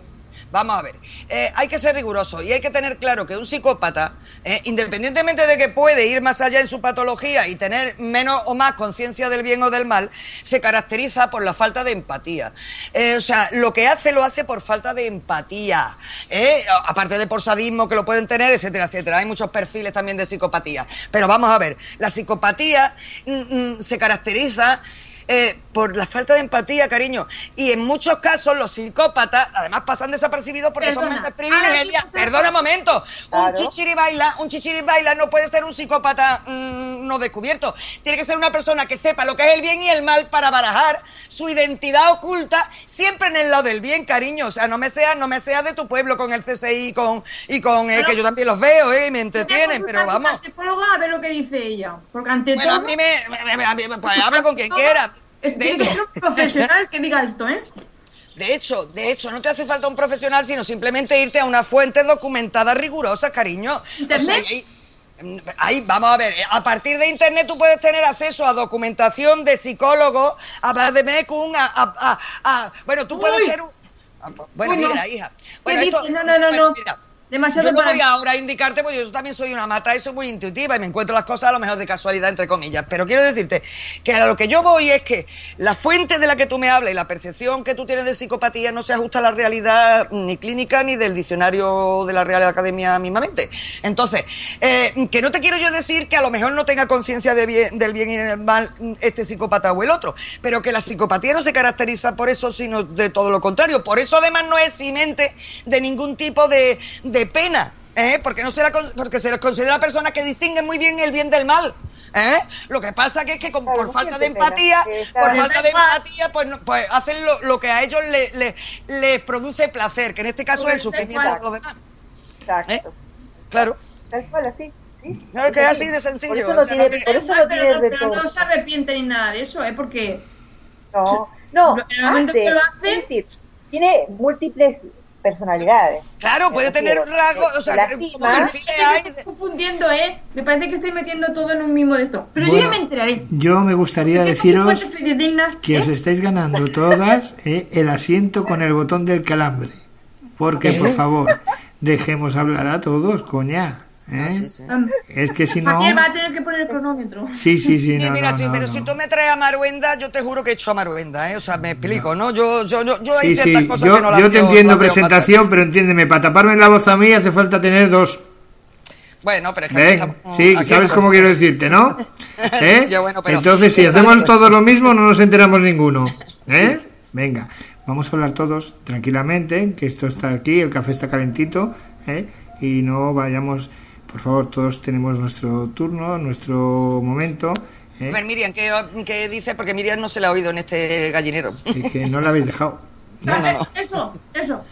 Speaker 3: Vamos a ver, eh, hay que ser riguroso y hay que tener claro que un psicópata, eh, independientemente de que puede ir más allá en su patología y tener menos o más conciencia del bien o del mal, se caracteriza por la falta de empatía. Eh, o sea, lo que hace lo hace por falta de empatía, eh, aparte de por sadismo que lo pueden tener, etcétera, etcétera. Hay muchos perfiles también de psicopatía. Pero vamos a ver, la psicopatía mm, mm, se caracteriza... Eh, por la falta de empatía, cariño. Y en muchos casos los psicópatas, además, pasan desapercibidos porque Perdona. son mentes privilegiadas. Perdona un momento. Claro. Un chichiribaila, un chichiribaila no puede ser un psicópata mmm, no descubierto. Tiene que ser una persona que sepa lo que es el bien y el mal para barajar su identidad oculta siempre en el lado del bien, cariño. O sea, no me seas no me sea de tu pueblo con el C S I y con, y con eh, que yo también los veo, eh, y me entretienen, pero vamos.
Speaker 6: La psicóloga a ver lo que dice ella. Porque ante
Speaker 3: bueno,
Speaker 6: todo...
Speaker 3: a mí me... me, me, me pues, habla con quien quiera.
Speaker 6: Es, tiene que ser un profesional que diga esto, ¿eh?
Speaker 3: De hecho, de hecho, no te hace falta un profesional, sino simplemente irte a una fuente documentada rigurosa, cariño.
Speaker 6: ¿Internet?
Speaker 3: O sea, ahí, ahí, vamos a ver, a partir de Internet tú puedes tener acceso a documentación de psicólogos, a de Mekun, a, a, a, a... Bueno, tú puedes Uy. ser un... Bueno, Uy, no. mira, hija. Bueno, esto,
Speaker 6: no, no, no,
Speaker 3: bueno,
Speaker 6: no.
Speaker 3: Mira,
Speaker 6: Demasiado
Speaker 3: yo no
Speaker 6: para...
Speaker 3: voy ahora a indicarte, porque yo también soy una mata, eso es muy intuitiva y me encuentro las cosas a lo mejor de casualidad, entre comillas. Pero quiero decirte que a lo que yo voy es que la fuente de la que tú me hablas y la percepción que tú tienes de psicopatía no se ajusta a la realidad ni clínica ni del diccionario de la Real Academia mismamente. Entonces, eh, que no te quiero yo decir que a lo mejor no tenga conciencia de bien, del bien y del mal este psicópata o el otro, pero que la psicopatía no se caracteriza por eso, sino de todo lo contrario. Por eso además no es eximente de ningún tipo de, de pena. ¿Eh? Porque, no se la, porque se les considera personas que distinguen muy bien el bien del mal. ¿Eh? Lo que pasa que es que con, claro, por falta de empatía, por falta de empatía, pues, no, pues hacen lo, lo que a ellos les le, le produce placer, que en este caso es el sufrimiento de los demás.
Speaker 2: Exacto.
Speaker 3: ¿Eh? Claro.
Speaker 2: Tal cual, así. ¿Sí?
Speaker 3: Claro que es así de sencillo.
Speaker 2: Por eso no, o sea, tiene, no, por eso no,
Speaker 6: pero,
Speaker 2: tiene
Speaker 6: no, pero no se arrepiente ni nada de eso, ¿eh? Porque...
Speaker 2: No, no,
Speaker 6: en el momento
Speaker 2: hace,
Speaker 6: que lo hace...
Speaker 2: Es decir, tiene múltiples... personalidades.
Speaker 3: Claro, puede tener un rasgo, o sea, como perfiles hay...
Speaker 6: Estoy confundiendo, ¿eh? Me parece que estoy metiendo todo en un mismo de esto. Pero bueno, yo ya me enteraré.
Speaker 1: Yo me gustaría deciros que ¿eh? os estáis ganando todas eh, el asiento con el botón del calambre. Porque, ¿Eh? por favor, dejemos hablar a todos, coña. ¿Eh? Ah, sí, sí. Es que si no...
Speaker 6: Aquí va a tener que poner el cronómetro.
Speaker 1: Sí, sí, sí. No,
Speaker 3: mira,
Speaker 1: no,
Speaker 3: tú,
Speaker 1: no,
Speaker 3: pero
Speaker 1: no.
Speaker 3: si tú me traes a Maruenda, yo te juro que he hecho a Maruenda, ¿eh? O sea, me explico, ¿no? Yo, yo, yo, yo
Speaker 1: sí,
Speaker 3: hay ciertas
Speaker 1: sí.
Speaker 3: cosas
Speaker 1: yo,
Speaker 3: que no las
Speaker 1: Yo te
Speaker 3: veo,
Speaker 1: entiendo
Speaker 3: las veo
Speaker 1: presentación,
Speaker 3: pasar.
Speaker 1: Pero entiéndeme, para taparme la voz a mí hace falta tener dos.
Speaker 3: Bueno, pero es que
Speaker 1: ¿Ven?
Speaker 3: estamos,
Speaker 1: Sí, ¿sabes cómo quiero decirte, no? ¿Eh?
Speaker 3: ya, bueno, pero,
Speaker 1: entonces, si hacemos todo lo mismo, no nos enteramos ninguno. ¿Eh? Venga, vamos a hablar todos tranquilamente, que esto está aquí, el café está calentito, ¿eh? Y no vayamos... Por favor, todos tenemos nuestro turno, nuestro momento. ¿eh?
Speaker 3: A ver, Miriam, ¿qué, ¿qué dice? Porque Miriam no se la ha oído en este gallinero.
Speaker 1: Es que no la habéis dejado.
Speaker 6: No, no, no. Eso, eso.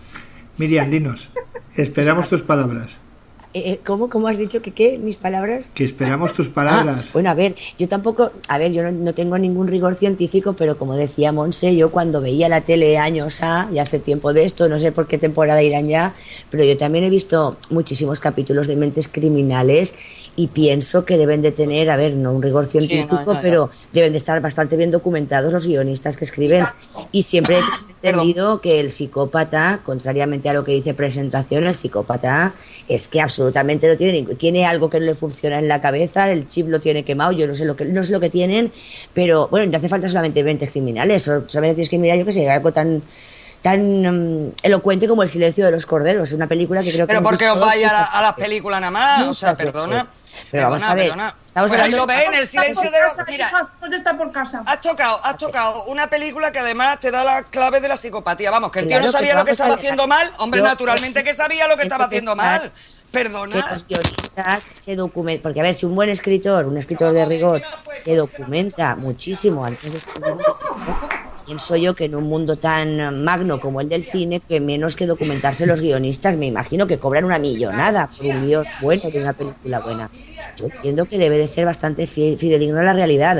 Speaker 1: Miriam, dinos, esperamos tus palabras.
Speaker 5: Eh, ¿Cómo? ¿Cómo has dicho que qué? ¿Mis palabras?
Speaker 1: Que esperamos tus palabras.
Speaker 5: Ah, bueno, a ver, yo tampoco... A ver, yo no, no tengo ningún rigor científico, pero como decía Monse, yo cuando veía la tele años A, ya hace tiempo de esto, no sé por qué temporada irán ya, pero yo también he visto muchísimos capítulos de Mentes Criminales y pienso que deben de tener, a ver, no un rigor científico, sí, no, no, pero no. deben de estar bastante bien documentados los guionistas que escriben. Y siempre he entendido que el psicópata, contrariamente a lo que dice presentación, el psicópata es que absolutamente no tiene ningún, tiene algo que no le funciona en la cabeza, el chip lo tiene quemado, yo no sé lo que no sé lo que tienen, pero bueno, no hace falta solamente Mentes Criminales, solamente tienes que mirar, yo que sé, algo tan tan um, elocuente como El silencio de los corderos, una película que creo que...
Speaker 3: Pero ¿por qué os vais a, la, a las películas nada más? O sea, perdona...
Speaker 5: Pero
Speaker 3: perdona,
Speaker 5: vamos a ver,
Speaker 3: perdona. Pues ahí lo ves en El silencio de los... Mira,
Speaker 6: está por casa.
Speaker 3: Has tocado, has tocado una película que además te da la clave de la psicopatía. Vamos, que el tío no sabía lo que estaba haciendo mal. Hombre, naturalmente que sabía lo que estaba haciendo mal. Perdona.
Speaker 5: Que los guionistas se documentan, porque a ver, si un buen escritor, un escritor de rigor, se documenta muchísimo antes de escribir un libro, pienso yo que en un mundo tan magno como el del cine, que menos que documentarse los guionistas, me imagino que cobran una millonada por un guión bueno de una película buena. Yo entiendo que debe de ser bastante fidedigno a la realidad.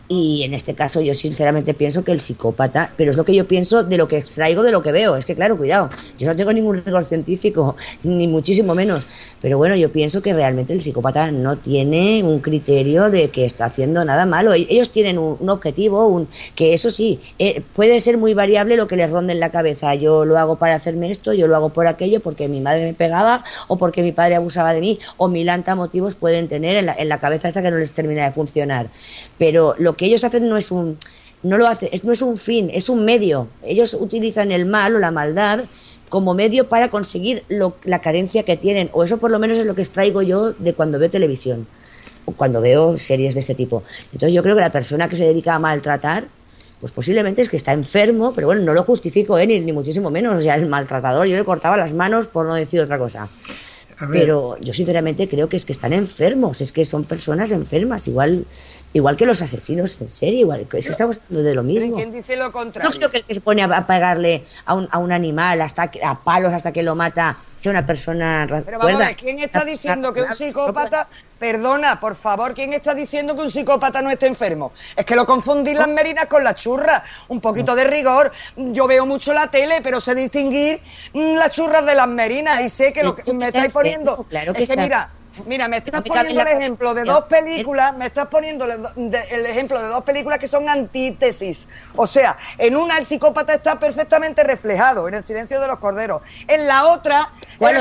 Speaker 5: Y en este caso yo sinceramente pienso que el psicópata, pero es lo que yo pienso de lo que extraigo de lo que veo, es que claro, cuidado, yo no tengo ningún rigor científico, ni muchísimo menos, pero bueno, yo pienso que realmente el psicópata no tiene un criterio de que está haciendo nada malo. Ellos tienen un, un objetivo, un que eso sí, eh, puede ser muy variable lo que les ronde en la cabeza. Yo lo hago para hacerme esto, yo lo hago por aquello, porque mi madre me pegaba, o porque mi padre abusaba de mí, o mil anta motivos pueden tener en la, en la cabeza hasta que no les termina de funcionar. Pero lo que ellos hacen no es un no lo hace, no es un fin, es un medio. Ellos utilizan el mal o la maldad como medio para conseguir lo, la carencia que tienen, o eso por lo menos es lo que extraigo yo de cuando veo televisión o cuando veo series de este tipo. Entonces yo creo que la persona que se dedica a maltratar, pues posiblemente es que está enfermo, pero bueno, no lo justifico, ¿eh? ni, ni muchísimo menos. O sea, el maltratador, yo le cortaba las manos por no decir otra cosa. Pero yo sinceramente creo que es que están enfermos, es que son personas enfermas, igual igual que los asesinos en serie, igual es que estamos hablando de lo mismo.
Speaker 3: ¿Quién dice lo contrario?
Speaker 5: No creo que el que se pone a pegarle a un, a un animal hasta que, a palos hasta que lo mata sea una persona.
Speaker 3: Pero vamos a ver, ¿quién está diciendo que un psicópata, perdona, por favor, quién está diciendo que un psicópata no esté enfermo? Es que lo confundís las merinas con las churras, un poquito de rigor. Yo veo mucho la tele, pero sé distinguir mmm, las churras de las merinas y sé que lo que me estáis poniendo,
Speaker 5: claro que
Speaker 3: es que
Speaker 5: está.
Speaker 3: mira, Mira, me estás poniendo el ejemplo de dos películas, me estás poniendo el ejemplo de dos películas que son antítesis. O sea, en una el psicópata está perfectamente reflejado, en El silencio de los corderos. En la otra...
Speaker 5: Bueno,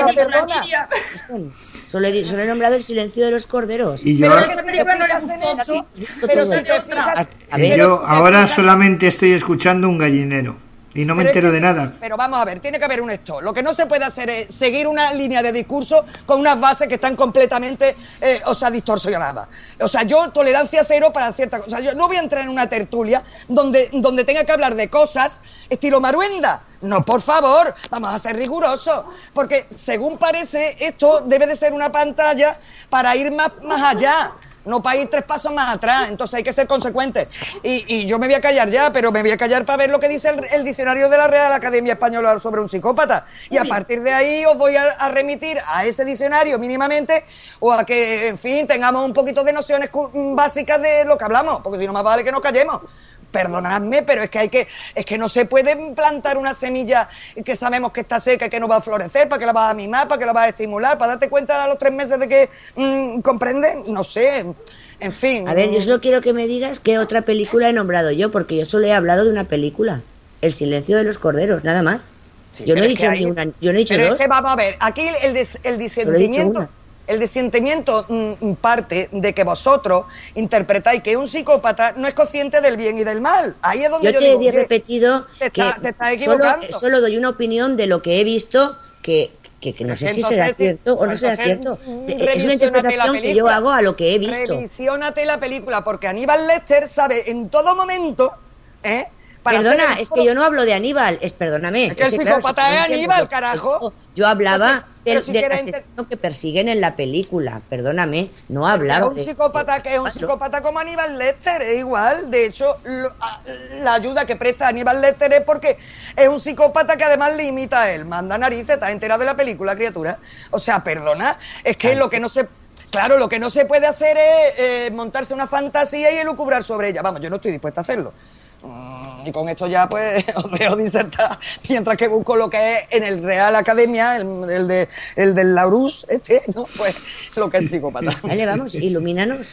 Speaker 5: solo he, solo he nombrado El silencio de los corderos.
Speaker 1: Y yo,
Speaker 3: pero es que esa película no le hacen eso, pero si te fijas...
Speaker 1: A ver, yo ahora solamente estoy escuchando un gallinero. Y no me entero de nada.
Speaker 3: Pero vamos a ver, tiene que haber un esto. Lo que no se puede hacer es seguir una línea de discurso con unas bases que están completamente, eh, o sea, distorsionadas. O sea, yo tolerancia cero para ciertas cosas. O sea, yo no voy a entrar en una tertulia donde, donde tenga que hablar de cosas estilo Maruenda. No, por favor, vamos a ser rigurosos. Porque, según parece, esto debe de ser una pantalla para ir más, más allá. No para ir tres pasos más atrás, entonces hay que ser consecuentes. Y, y yo me voy a callar ya, pero me voy a callar para ver lo que dice el, el diccionario de la Real Academia Española sobre un psicópata. Y a partir de ahí os voy a, a remitir a ese diccionario mínimamente, o a que, en fin, tengamos un poquito de nociones básicas de lo que hablamos, porque si no más vale que nos callemos. Perdonadme, pero es que hay que es que no se puede plantar una semilla que sabemos que está seca y que no va a florecer, para que la vas a mimar, para que la vas a estimular, para darte cuenta a los tres meses de que mmm, comprende, no sé, en fin.
Speaker 5: A ver, yo solo quiero que me digas qué otra película he nombrado yo, porque yo solo he hablado de una película, El silencio de los corderos, nada más.
Speaker 3: Sí,
Speaker 5: yo, no he dicho
Speaker 3: hay,
Speaker 5: ninguna, yo no he dicho
Speaker 3: pero
Speaker 5: dos.
Speaker 3: Es que vamos a ver, aquí el, des, el disentimiento... El disentimiento mmm, parte de que vosotros interpretáis que un psicópata no es consciente del bien y del mal. Ahí es donde yo,
Speaker 5: yo te
Speaker 3: digo,
Speaker 5: he repetido
Speaker 3: te
Speaker 5: que
Speaker 3: está, te estás equivocando.
Speaker 5: Solo, solo doy una opinión de lo que he visto que, que, que no sé entonces, si será cierto o no será cierto. Es una interpretación que yo hago a lo que he visto.
Speaker 3: Revisiónate la película, porque Aníbal Lecter sabe en todo momento... ¿eh?
Speaker 5: Para Perdona, es que yo no hablo de Aníbal, es perdóname.
Speaker 3: Es que el psicópata es Aníbal, carajo.
Speaker 5: Yo hablaba del, si del asesino inter... que persiguen en la película, perdóname, no hablaba.
Speaker 3: Es un psicópata que es un psicópata como Aníbal Lecter, es igual. De hecho, lo, a, la ayuda que presta Aníbal Lecter es porque es un psicópata que además le imita a él. Manda narices, estás enterado de la película, criatura. O sea, perdona, es que lo que no se... Claro, lo que no se puede hacer es eh, montarse una fantasía y elucubrar sobre ella. Vamos, yo no estoy dispuesta a hacerlo. Y con esto ya pues os dejo disertar mientras que busco lo que es en el Real Academia, el, el, de, el del Laurus, este, ¿no? Pues lo que es psicópata.
Speaker 5: Vale, vamos, ilumínanos.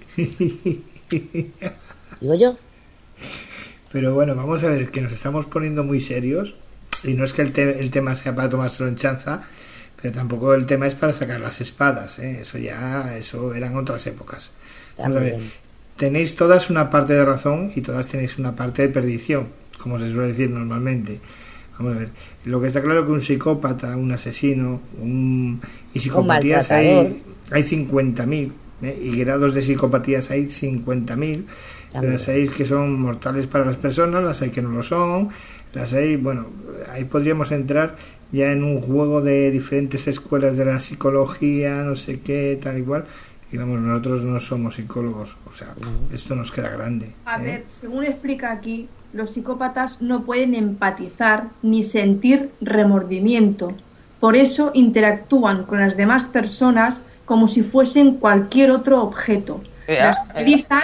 Speaker 5: Digo yo.
Speaker 1: Pero bueno, vamos a ver, que nos estamos poniendo muy serios, y no es que el, te el tema sea para tomárselo en chanza, pero tampoco el tema es para sacar las espadas, ¿eh? Eso ya, eso eran otras épocas. Vamos a ver. Tenéis todas una parte de razón y todas tenéis una parte de perdición, como se suele decir normalmente. Vamos a ver, lo que está claro es que un psicópata, un asesino, un... y psicopatías hay, hay cincuenta mil, ¿eh? Y grados de psicopatías hay cincuenta mil. Las hay que son mortales para las personas, las hay que no lo son, las hay, bueno, ahí podríamos entrar ya en un juego de diferentes escuelas de la psicología, no sé qué, tal y cual. Digamos, nosotros no somos psicólogos, o sea, esto nos queda grande.
Speaker 6: A
Speaker 1: ¿eh?
Speaker 6: ver, según explica aquí, los psicópatas no pueden empatizar ni sentir remordimiento. Por eso interactúan con las demás personas como si fuesen cualquier otro objeto. Las utilizan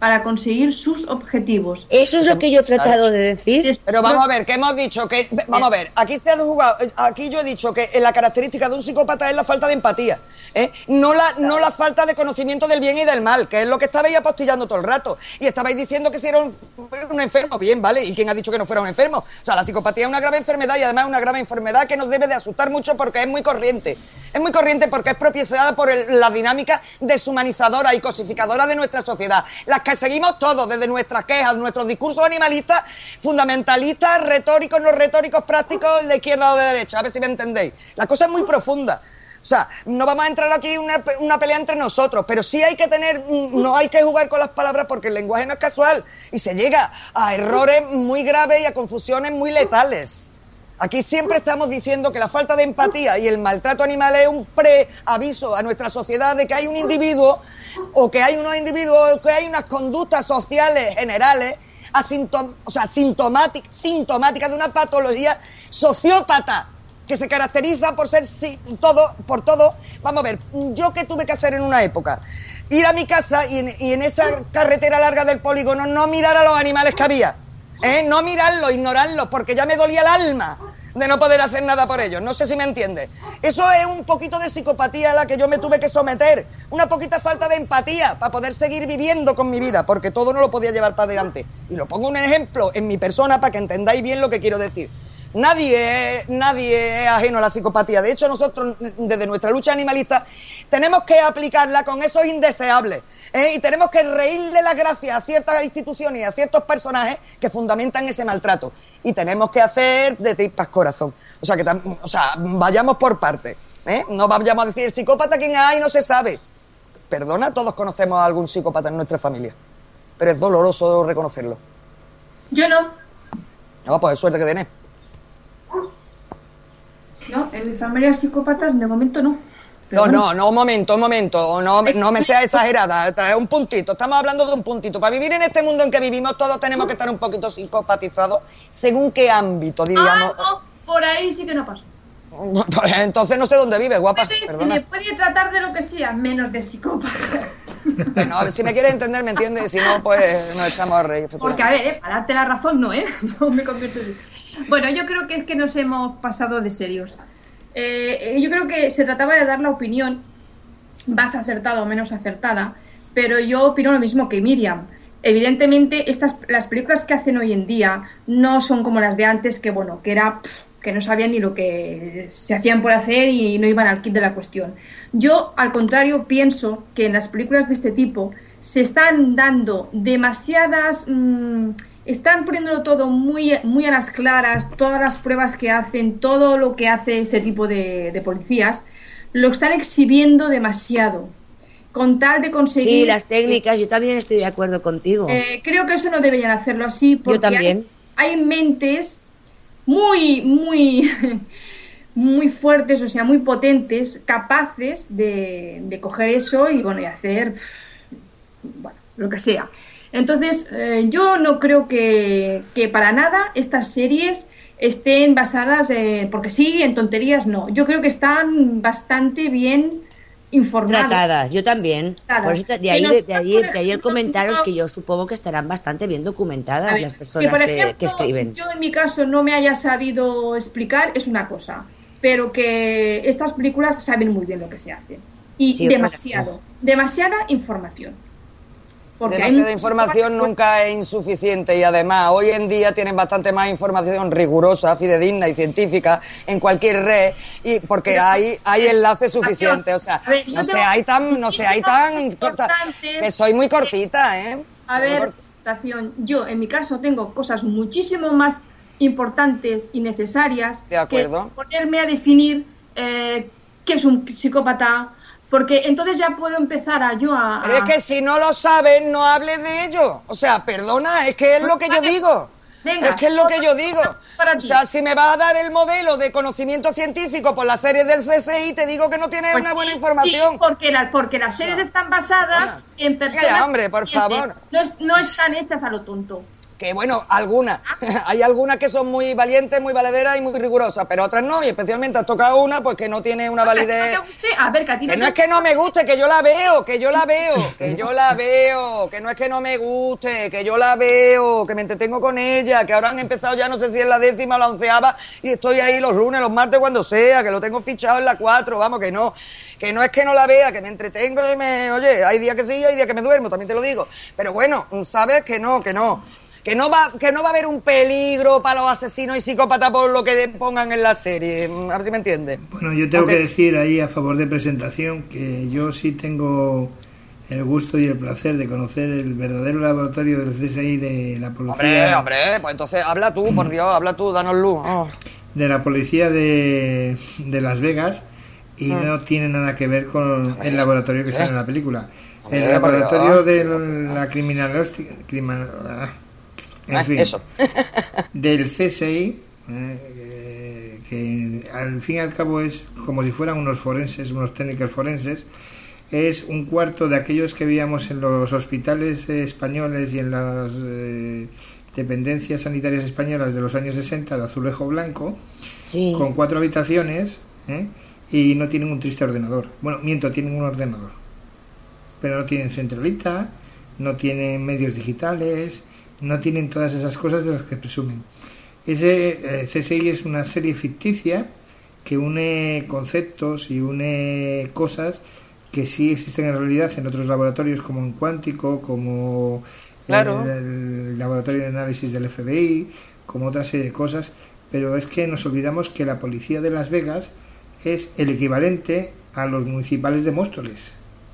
Speaker 6: para conseguir sus objetivos.
Speaker 5: Eso es lo que yo he tratado de decir.
Speaker 3: Pero vamos a ver, que hemos dicho que... Vamos a ver, aquí se ha jugado... Aquí yo he dicho que la característica de un psicópata es la falta de empatía, ¿eh? No la, no la falta de conocimiento del bien y del mal, que es lo que estabais apostillando todo el rato. Y estabais diciendo que si era un, un enfermo, bien, ¿vale? ¿Y quién ha dicho que no fuera un enfermo? O sea, la psicopatía es una grave enfermedad y además una grave enfermedad que nos debe de asustar mucho porque es muy corriente. Es muy corriente porque es propiciada por el, la dinámica deshumanizadora y cosificadora de nuestra sociedad. Las que seguimos todos, desde nuestras quejas, nuestros discursos animalistas, fundamentalistas, retóricos, no retóricos, prácticos, de izquierda o de derecha, a ver si me entendéis. La cosa es muy profunda. O sea, no vamos a entrar aquí en una, una pelea entre nosotros, pero sí hay que tener, no hay que jugar con las palabras porque el lenguaje no es casual y se llega a errores muy graves y a confusiones muy letales. Aquí siempre estamos diciendo que la falta de empatía y el maltrato animal es un preaviso a nuestra sociedad de que hay un individuo o que hay unos individuos o que hay unas conductas sociales generales asintom o sea, sintomáticas, sintomáticas de una patología sociópata que se caracteriza por ser sí, todo, por todo. Vamos a ver, yo qué tuve que hacer en una época, ir a mi casa y en, y en esa carretera larga del polígono no mirar a los animales que había. ¿Eh? No mirarlos, ignorarlos, porque ya me dolía el alma de no poder hacer nada por ellos. No sé si me entiendes. Eso es un poquito de psicopatía a la que yo me tuve que someter. Una poquita falta de empatía para poder seguir viviendo con mi vida, porque todo no lo podía llevar para adelante. Y lo pongo un ejemplo en mi persona para que entendáis bien lo que quiero decir. Nadie, nadie es ajeno a la psicopatía. De hecho, nosotros, desde nuestra lucha animalista, tenemos que aplicarla con esos indeseables, ¿eh? Y tenemos que reírle las gracias a ciertas instituciones y a ciertos personajes que fundamentan ese maltrato. Y tenemos que hacer de tripas corazón. O sea, que o sea, vayamos por partes, ¿eh? No vayamos a decir psicópata quién hay, no se sabe. Perdona, todos conocemos a algún psicópata en nuestra familia. Pero es doloroso reconocerlo.
Speaker 6: Yo no.
Speaker 3: No, pues es suerte que tenés.
Speaker 6: No, en mi familia psicópatas de momento no.
Speaker 3: Pero no, bueno. no, no, un momento, un momento, no, no me seas exagerada, es un puntito, estamos hablando de un puntito. Para vivir en este mundo en que vivimos todos tenemos que estar un poquito psicopatizados, según qué ámbito, diríamos.
Speaker 6: Ah, no, por ahí sí que no paso.
Speaker 3: Entonces no sé dónde vives, guapa.
Speaker 6: Se me puede tratar de lo que sea, menos de psicópata.
Speaker 3: Bueno, a ver, si me quieres entender, me entiendes, si no, pues nos echamos a reír.
Speaker 6: Porque, a ver, eh, para darte la razón, no, ¿eh? No me convierto en... Bueno, yo creo que es que nos hemos pasado de serios. Eh, yo creo que se trataba de dar la opinión más acertada o menos acertada, pero yo opino lo mismo que Miriam. Evidentemente, estas, las películas que hacen hoy en día no son como las de antes, que bueno, que era pff, que no sabían ni lo que se hacían por hacer y no iban al kit de la cuestión. Yo, al contrario, pienso que en las películas de este tipo se están dando demasiadas... Mmm, están poniéndolo todo muy, muy a las claras, todas las pruebas que hacen, todo lo que hace este tipo de, de policías, lo están exhibiendo demasiado, con tal de conseguir...
Speaker 5: Sí, las técnicas, yo también estoy de acuerdo contigo.
Speaker 6: Eh, creo que eso no deberían hacerlo así, porque
Speaker 5: yo también.
Speaker 6: Hay, hay mentes muy, muy, muy fuertes, o sea, muy potentes, capaces de, de coger eso y, bueno, y hacer, bueno, lo que sea. Entonces, eh, yo no creo que, que para nada estas series estén basadas, eh, porque sí, en tonterías, no. Yo creo que están bastante bien informadas.
Speaker 5: Tratadas, yo también. Tratadas. Por eso, de ahí, de, de, ahí, de ahí el comentario es que yo supongo que estarán bastante bien documentadas ver, las personas que, por ejemplo, que, que escriben.
Speaker 6: Yo en mi caso no me haya sabido explicar, es una cosa, pero que estas películas saben muy bien lo que se hace. Y sí, demasiado, pues, demasiada información.
Speaker 3: Porque demasiada información nunca es insuficiente y además hoy en día tienen bastante más información rigurosa, fidedigna y científica en cualquier red y porque pero, hay hay enlaces suficientes, o sea, ver, no sé, hay tan no sé, hay tan corta, que soy muy cortita, ¿eh?
Speaker 6: A soy ver, estación, yo en mi caso tengo cosas muchísimo más importantes y necesarias
Speaker 3: de acuerdo.
Speaker 6: Que ponerme a definir eh, qué es un psicópata. Porque entonces ya puedo empezar a yo a...
Speaker 3: Pero es que si no lo sabes, no hables de ello. O sea, perdona, es que es lo que yo digo. Venga, es que es lo que yo digo. O sea, si me vas a dar el modelo de conocimiento científico por las series del C S I, te digo que no tienes pues una sí, buena información.
Speaker 6: Sí, porque, la, porque las series no. están basadas bueno. en personas...
Speaker 3: Venga, hombre, por favor.
Speaker 6: No, es, no están hechas a lo tonto.
Speaker 3: Que bueno, algunas. Hay algunas que son muy valientes, muy valederas y muy rigurosas, pero otras no, y especialmente has tocado una pues que no tiene una validez.
Speaker 6: ¿No te guste? A ver, que a ti
Speaker 3: que
Speaker 6: no,
Speaker 3: no es que no me guste, que yo la veo, que yo la veo, que yo la veo, que no es que no me guste, que yo la veo, que me entretengo con ella, que ahora han empezado ya no sé si es la décima o la onceava y estoy ahí los lunes, los martes, cuando sea, que lo tengo fichado en la cuatro, vamos, que no, que no es que no la vea, que me entretengo y me, oye, hay días que sí, hay días que me duermo, también te lo digo, pero bueno, sabes que no, que no. Que no va que no va a haber un peligro para los asesinos y psicópatas por lo que pongan en la serie. A ver si me entiendes.
Speaker 1: Bueno, yo tengo
Speaker 3: okay.
Speaker 1: que decir ahí a favor de presentación que yo sí tengo el gusto y el placer de conocer el verdadero laboratorio del C S I de la policía.
Speaker 3: Hombre, hombre, pues entonces habla tú, por Dios, habla tú, danos luz. Oh.
Speaker 1: De la policía de, de Las Vegas y mm. no tiene nada que ver con hombre. el laboratorio que sale en la película. Hombre, el laboratorio de la criminalística... Criminal, En fin,
Speaker 3: eso.
Speaker 1: del C S I, eh, que al fin y al cabo es como si fueran unos forenses, unos técnicos forenses, es un cuarto de aquellos que veíamos en los hospitales eh, españoles y en las eh, dependencias sanitarias españolas de los años sesenta de azulejo blanco, sí. con cuatro habitaciones, ¿eh? y no tienen un triste ordenador. Bueno, miento, tienen un ordenador, pero no tienen centralita, no tienen medios digitales, no tienen todas esas cosas de las que presumen. Ese eh, C S I es una serie ficticia que une conceptos y une cosas que sí existen en realidad en otros laboratorios, como en Cuántico, como
Speaker 3: claro.
Speaker 1: el, el laboratorio de análisis del F B I, como otra serie de cosas, pero es que nos olvidamos que la policía de Las Vegas es el equivalente a los municipales de Móstoles.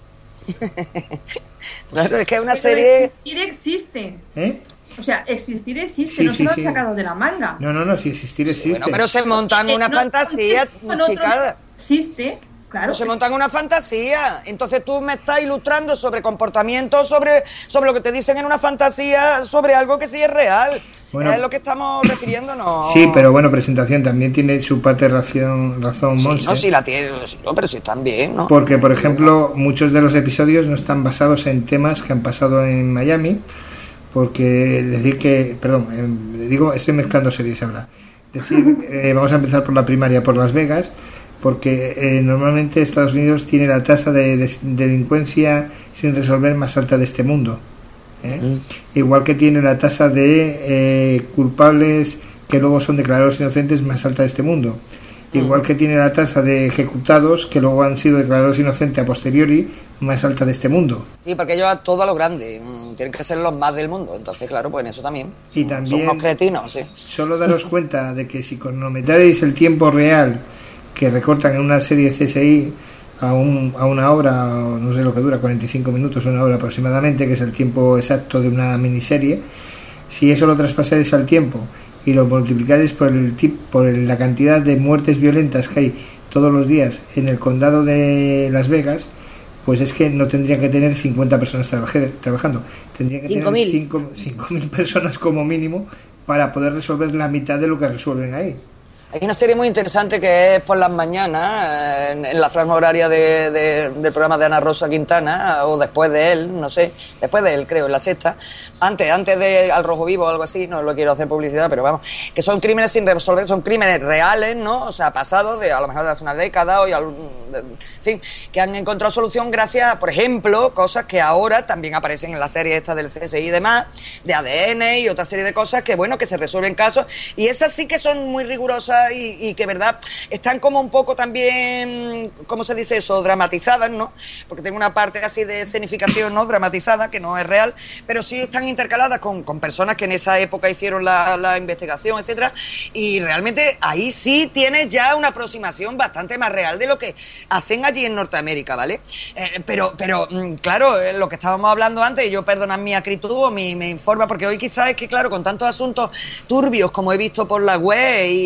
Speaker 3: Claro, es que es una serie...
Speaker 6: Existir existe.
Speaker 1: ¿Eh?
Speaker 6: O sea, existir existe,
Speaker 1: sí,
Speaker 6: no
Speaker 1: sí,
Speaker 6: se lo
Speaker 1: sí.
Speaker 6: han sacado de la manga.
Speaker 1: No, no, no, si existir existe.
Speaker 3: Sí, bueno, pero se montan una
Speaker 6: no,
Speaker 3: fantasía,
Speaker 6: no,
Speaker 3: chica.
Speaker 6: Existe, claro.
Speaker 3: Pero se montan una fantasía. Entonces tú me estás ilustrando sobre comportamientos, sobre, sobre lo que te dicen en una fantasía, sobre algo que sí es real. Bueno, es lo que estamos refiriéndonos.
Speaker 1: Sí, pero bueno, presentación también tiene su parte de razón, razón
Speaker 3: sí,
Speaker 1: Monse.
Speaker 3: No, sí la tiene, no, pero sí están bien, ¿no?
Speaker 1: Porque, por ejemplo, muchos de los episodios no están basados en temas que han pasado en Miami, porque decir que, perdón, eh, digo, estoy mezclando series ahora. Decir, eh, vamos a empezar por la primaria, por Las Vegas, porque eh, normalmente Estados Unidos tiene la tasa de, de, de delincuencia sin resolver más alta de este mundo. ¿eh? Mm. Igual que tiene la tasa de eh, culpables que luego son declarados inocentes más alta de este mundo. Mm. Igual que tiene la tasa de ejecutados que luego han sido declarados inocentes a posteriori más alta de este mundo.
Speaker 3: Sí, porque ellos todo a lo grande, tienen que ser los más del mundo, entonces claro, pues en eso también.
Speaker 1: Y también
Speaker 3: son unos cretinos, sí.
Speaker 1: Solo daros cuenta de que si cronometraréis el tiempo real que recortan en una serie C S I a, un, a una hora, no sé lo que dura, cuarenta y cinco minutos, una hora aproximadamente, que es el tiempo exacto de una miniserie, si eso lo traspasáis al tiempo y lo multiplicaréis por, el tip, por la cantidad de muertes violentas que hay todos los días en el condado de Las Vegas, pues es que no tendrían que tener cincuenta personas trabajando, tendrían que tener cinco mil personas como mínimo para poder resolver la mitad de lo que resuelven ahí.
Speaker 3: Hay una serie muy interesante que es por las mañanas, en, en la franja horaria de, de, del programa de Ana Rosa Quintana, o después de él, no sé, después de él creo, en la sexta, antes antes de Al Rojo Vivo o algo así, no lo quiero hacer publicidad, pero vamos, que son crímenes sin resolver, son crímenes reales, ¿no? O sea, pasados de a lo mejor de hace una década o, y al, en fin, que han encontrado solución gracias a, por ejemplo, cosas que ahora también aparecen en la serie esta del C S I y demás, de A D N y otra serie de cosas que, bueno, que se resuelven casos, y esas sí que son muy rigurosas Y, y que, verdad, están como un poco también, ¿cómo se dice eso? Dramatizadas, ¿no? Porque tengo una parte así de escenificación, ¿no? Dramatizada, que no es real, pero sí están intercaladas con, con personas que en esa época hicieron la, la investigación, etcétera, y realmente ahí sí tienes ya una aproximación bastante más real de lo que hacen allí en Norteamérica, ¿vale? Eh, pero, pero, claro, lo que estábamos hablando antes, y yo perdonad mi acritud o mi, me informa, porque hoy quizás es que, claro, con tantos asuntos turbios como he visto por la web y, ¿sabes?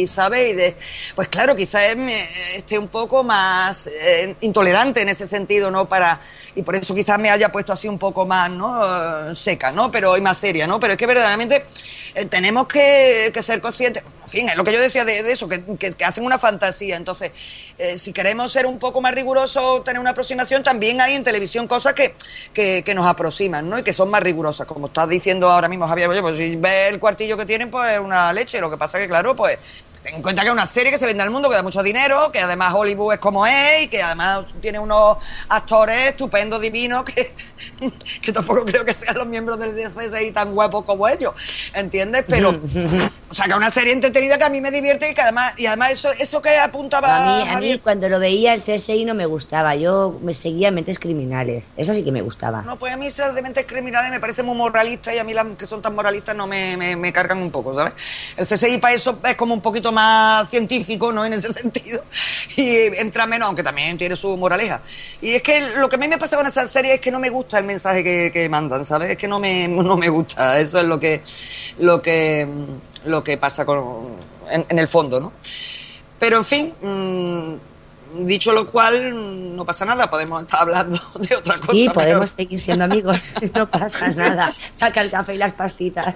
Speaker 3: y de, pues claro, quizás esté un poco más eh, intolerante en ese sentido, ¿no? Para, y por eso quizás me haya puesto así un poco más, ¿no? Seca, ¿no? Pero, y más seria, ¿no? Pero es que verdaderamente eh, tenemos que, que ser conscientes, en fin, es lo que yo decía de, de eso, que, que, que hacen una fantasía. Entonces, eh, si queremos ser un poco más rigurosos, tener una aproximación, también hay en televisión cosas que, que, que nos aproximan, ¿no? Y que son más rigurosas, como estás diciendo ahora mismo, Javier. Oye, pues si ves el cuartillo que tienen, pues es una leche. Lo que pasa que, claro, pues ten en cuenta que es una serie que se vende al mundo, que da mucho dinero, que además Hollywood es como es y que además tiene unos actores estupendos, divinos, que, que tampoco creo que sean los miembros del C S I tan guapos como ellos, ¿entiendes? Pero, o sea, que es una serie entretenida que a mí me divierte y que además, y además eso, eso que apuntaba
Speaker 5: a mí, a
Speaker 3: Javier,
Speaker 5: mí cuando lo veía el C S I no me gustaba, yo me seguía Mentes Criminales, eso sí que me gustaba.
Speaker 3: No, pues a mí esas de Mentes Criminales me parece muy moralista y a mí las que son tan moralistas no me, me, me cargan un poco, ¿sabes? El C S I para eso es como un poquito más científico, ¿no? En ese sentido, y entra menos, aunque también tiene su moraleja. Y es que lo que a mí me pasa con esa serie es que no me gusta el mensaje que, que mandan, ¿sabes? Es que no me, no me gusta, eso es lo que lo que lo que pasa con en, en el fondo, ¿no? Pero en fin, mmm, dicho lo cual, no pasa nada, podemos estar hablando de otra cosa.
Speaker 5: Sí, podemos
Speaker 3: mejor.
Speaker 5: seguir siendo amigos, no pasa nada. Saca el café y las pastitas.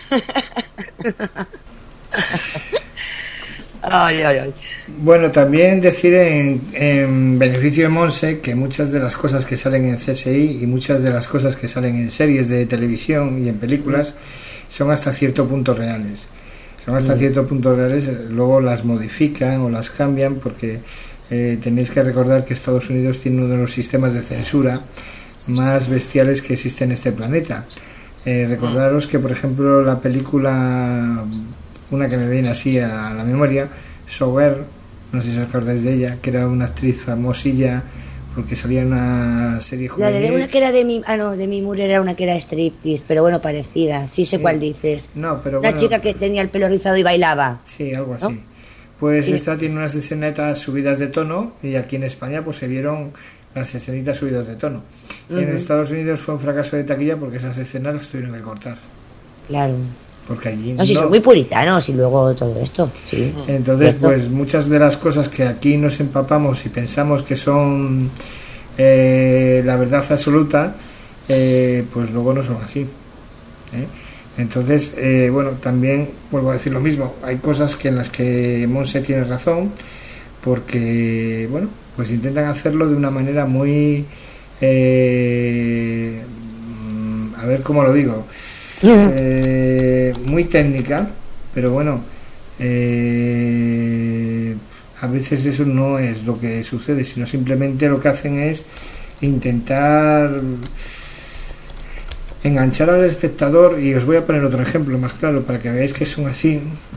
Speaker 3: Ay, ay, ay.
Speaker 1: Bueno, también decir en, en beneficio de Monse que muchas de las cosas que salen en C S I y muchas de las cosas que salen en series de televisión y en películas son hasta cierto punto reales. Son hasta mm. cierto punto reales, luego las modifican o las cambian porque eh, tenéis que recordar que Estados Unidos tiene uno de los sistemas de censura más bestiales que existe en este planeta. Eh, recordaros que, por ejemplo, la película, una que me viene así a la memoria, Sower, no sé si os acordáis de ella, que era una actriz famosilla porque salía en una serie juvenil.
Speaker 5: La de una que era de mi, ah no, de mi Moore era una que era striptease, pero bueno, parecida, sí sé sí. cuál dices.
Speaker 1: No, pero
Speaker 5: una
Speaker 1: bueno,
Speaker 5: chica que tenía el pelo rizado y bailaba.
Speaker 1: Sí, algo así.
Speaker 5: ¿No?
Speaker 1: Pues
Speaker 5: sí.
Speaker 1: Esta tiene unas escenetas subidas de tono y aquí en España pues se vieron las escenitas subidas de tono. Uh-huh. En Estados Unidos fue un fracaso de taquilla porque esas escenas las tuvieron que cortar.
Speaker 5: Claro.
Speaker 1: Porque allí
Speaker 5: no, si no... son muy puritanos y luego todo esto, sí.
Speaker 1: Entonces,
Speaker 5: ¿cierto?
Speaker 1: Pues muchas de las cosas que aquí nos empapamos y pensamos que son eh, la verdad absoluta, eh, pues luego no son así. ¿eh? Entonces, eh, bueno, también vuelvo a decir lo mismo. Hay cosas que en las que Monse tiene razón, porque, bueno, pues intentan hacerlo de una manera muy, eh, a ver cómo lo digo. Eh, muy técnica, pero bueno, eh, a veces eso no es lo que sucede, sino simplemente lo que hacen es intentar enganchar al espectador. Y os voy a poner otro ejemplo más claro para que veáis que son así.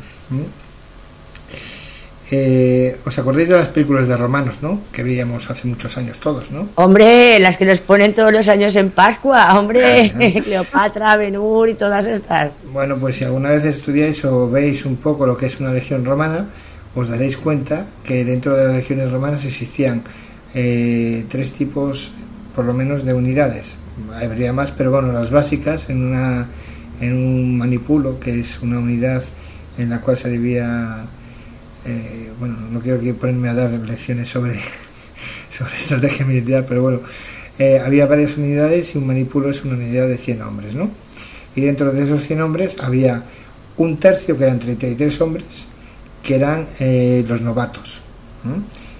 Speaker 1: Eh, ¿Os acordáis de las películas de romanos, no? Que veíamos hace muchos años todos, ¿no?
Speaker 5: Hombre, las que nos ponen todos los años en Pascua, hombre, claro. Cleopatra, Ben-Hur y todas estas.
Speaker 1: Bueno, pues si alguna vez estudiáis o veis un poco lo que es una legión romana, os daréis cuenta que dentro de las legiones romanas existían eh, tres tipos, por lo menos, de unidades. Habría más, pero bueno, las básicas en una en un manipulo, que es una unidad en la cual se debía... Eh, bueno, no quiero que ponerme a dar lecciones sobre, sobre estrategia militar, pero bueno, eh, había varias unidades y un manipulo es una unidad de cien hombres, ¿no? Y dentro de esos cien hombres había un tercio, que eran treinta y tres hombres, que eran eh, los novatos, ¿no?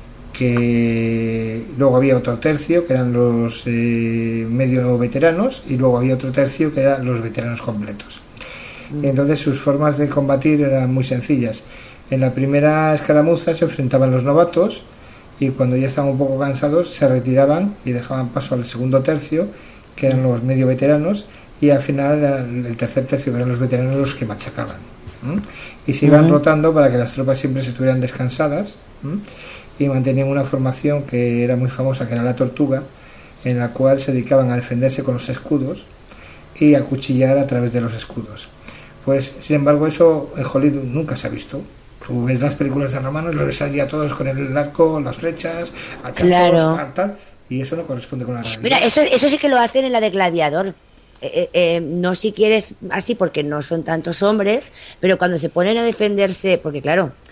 Speaker 1: Que luego había otro tercio, que eran los eh, medio veteranos, y luego había otro tercio, que eran los veteranos completos. Y entonces sus formas de combatir eran muy sencillas. En la primera escaramuza se enfrentaban los novatos y cuando ya estaban un poco cansados se retiraban y dejaban paso al segundo tercio, que eran los medio veteranos, y al final el tercer tercio, que eran los veteranos, los que machacaban. ¿eh? Y se iban uh-huh. rotando para que las tropas siempre se estuvieran descansadas, ¿eh? y mantenían una formación que era muy famosa, que era la tortuga, en la cual se dedicaban a defenderse con los escudos y a cuchillar a través de los escudos. Pues, sin embargo, eso en Hollywood nunca se ha visto. Tú ves las películas de romanos, los ves allí a todos con el arco, las flechas, hachazos,
Speaker 5: claro.
Speaker 1: tal, tal, y eso no corresponde con la realidad.
Speaker 5: Mira, eso, eso sí que lo hacen en la de Gladiador. Eh, eh, eh, no si quieres así, porque no son tantos hombres, pero cuando se ponen a defenderse, porque claro,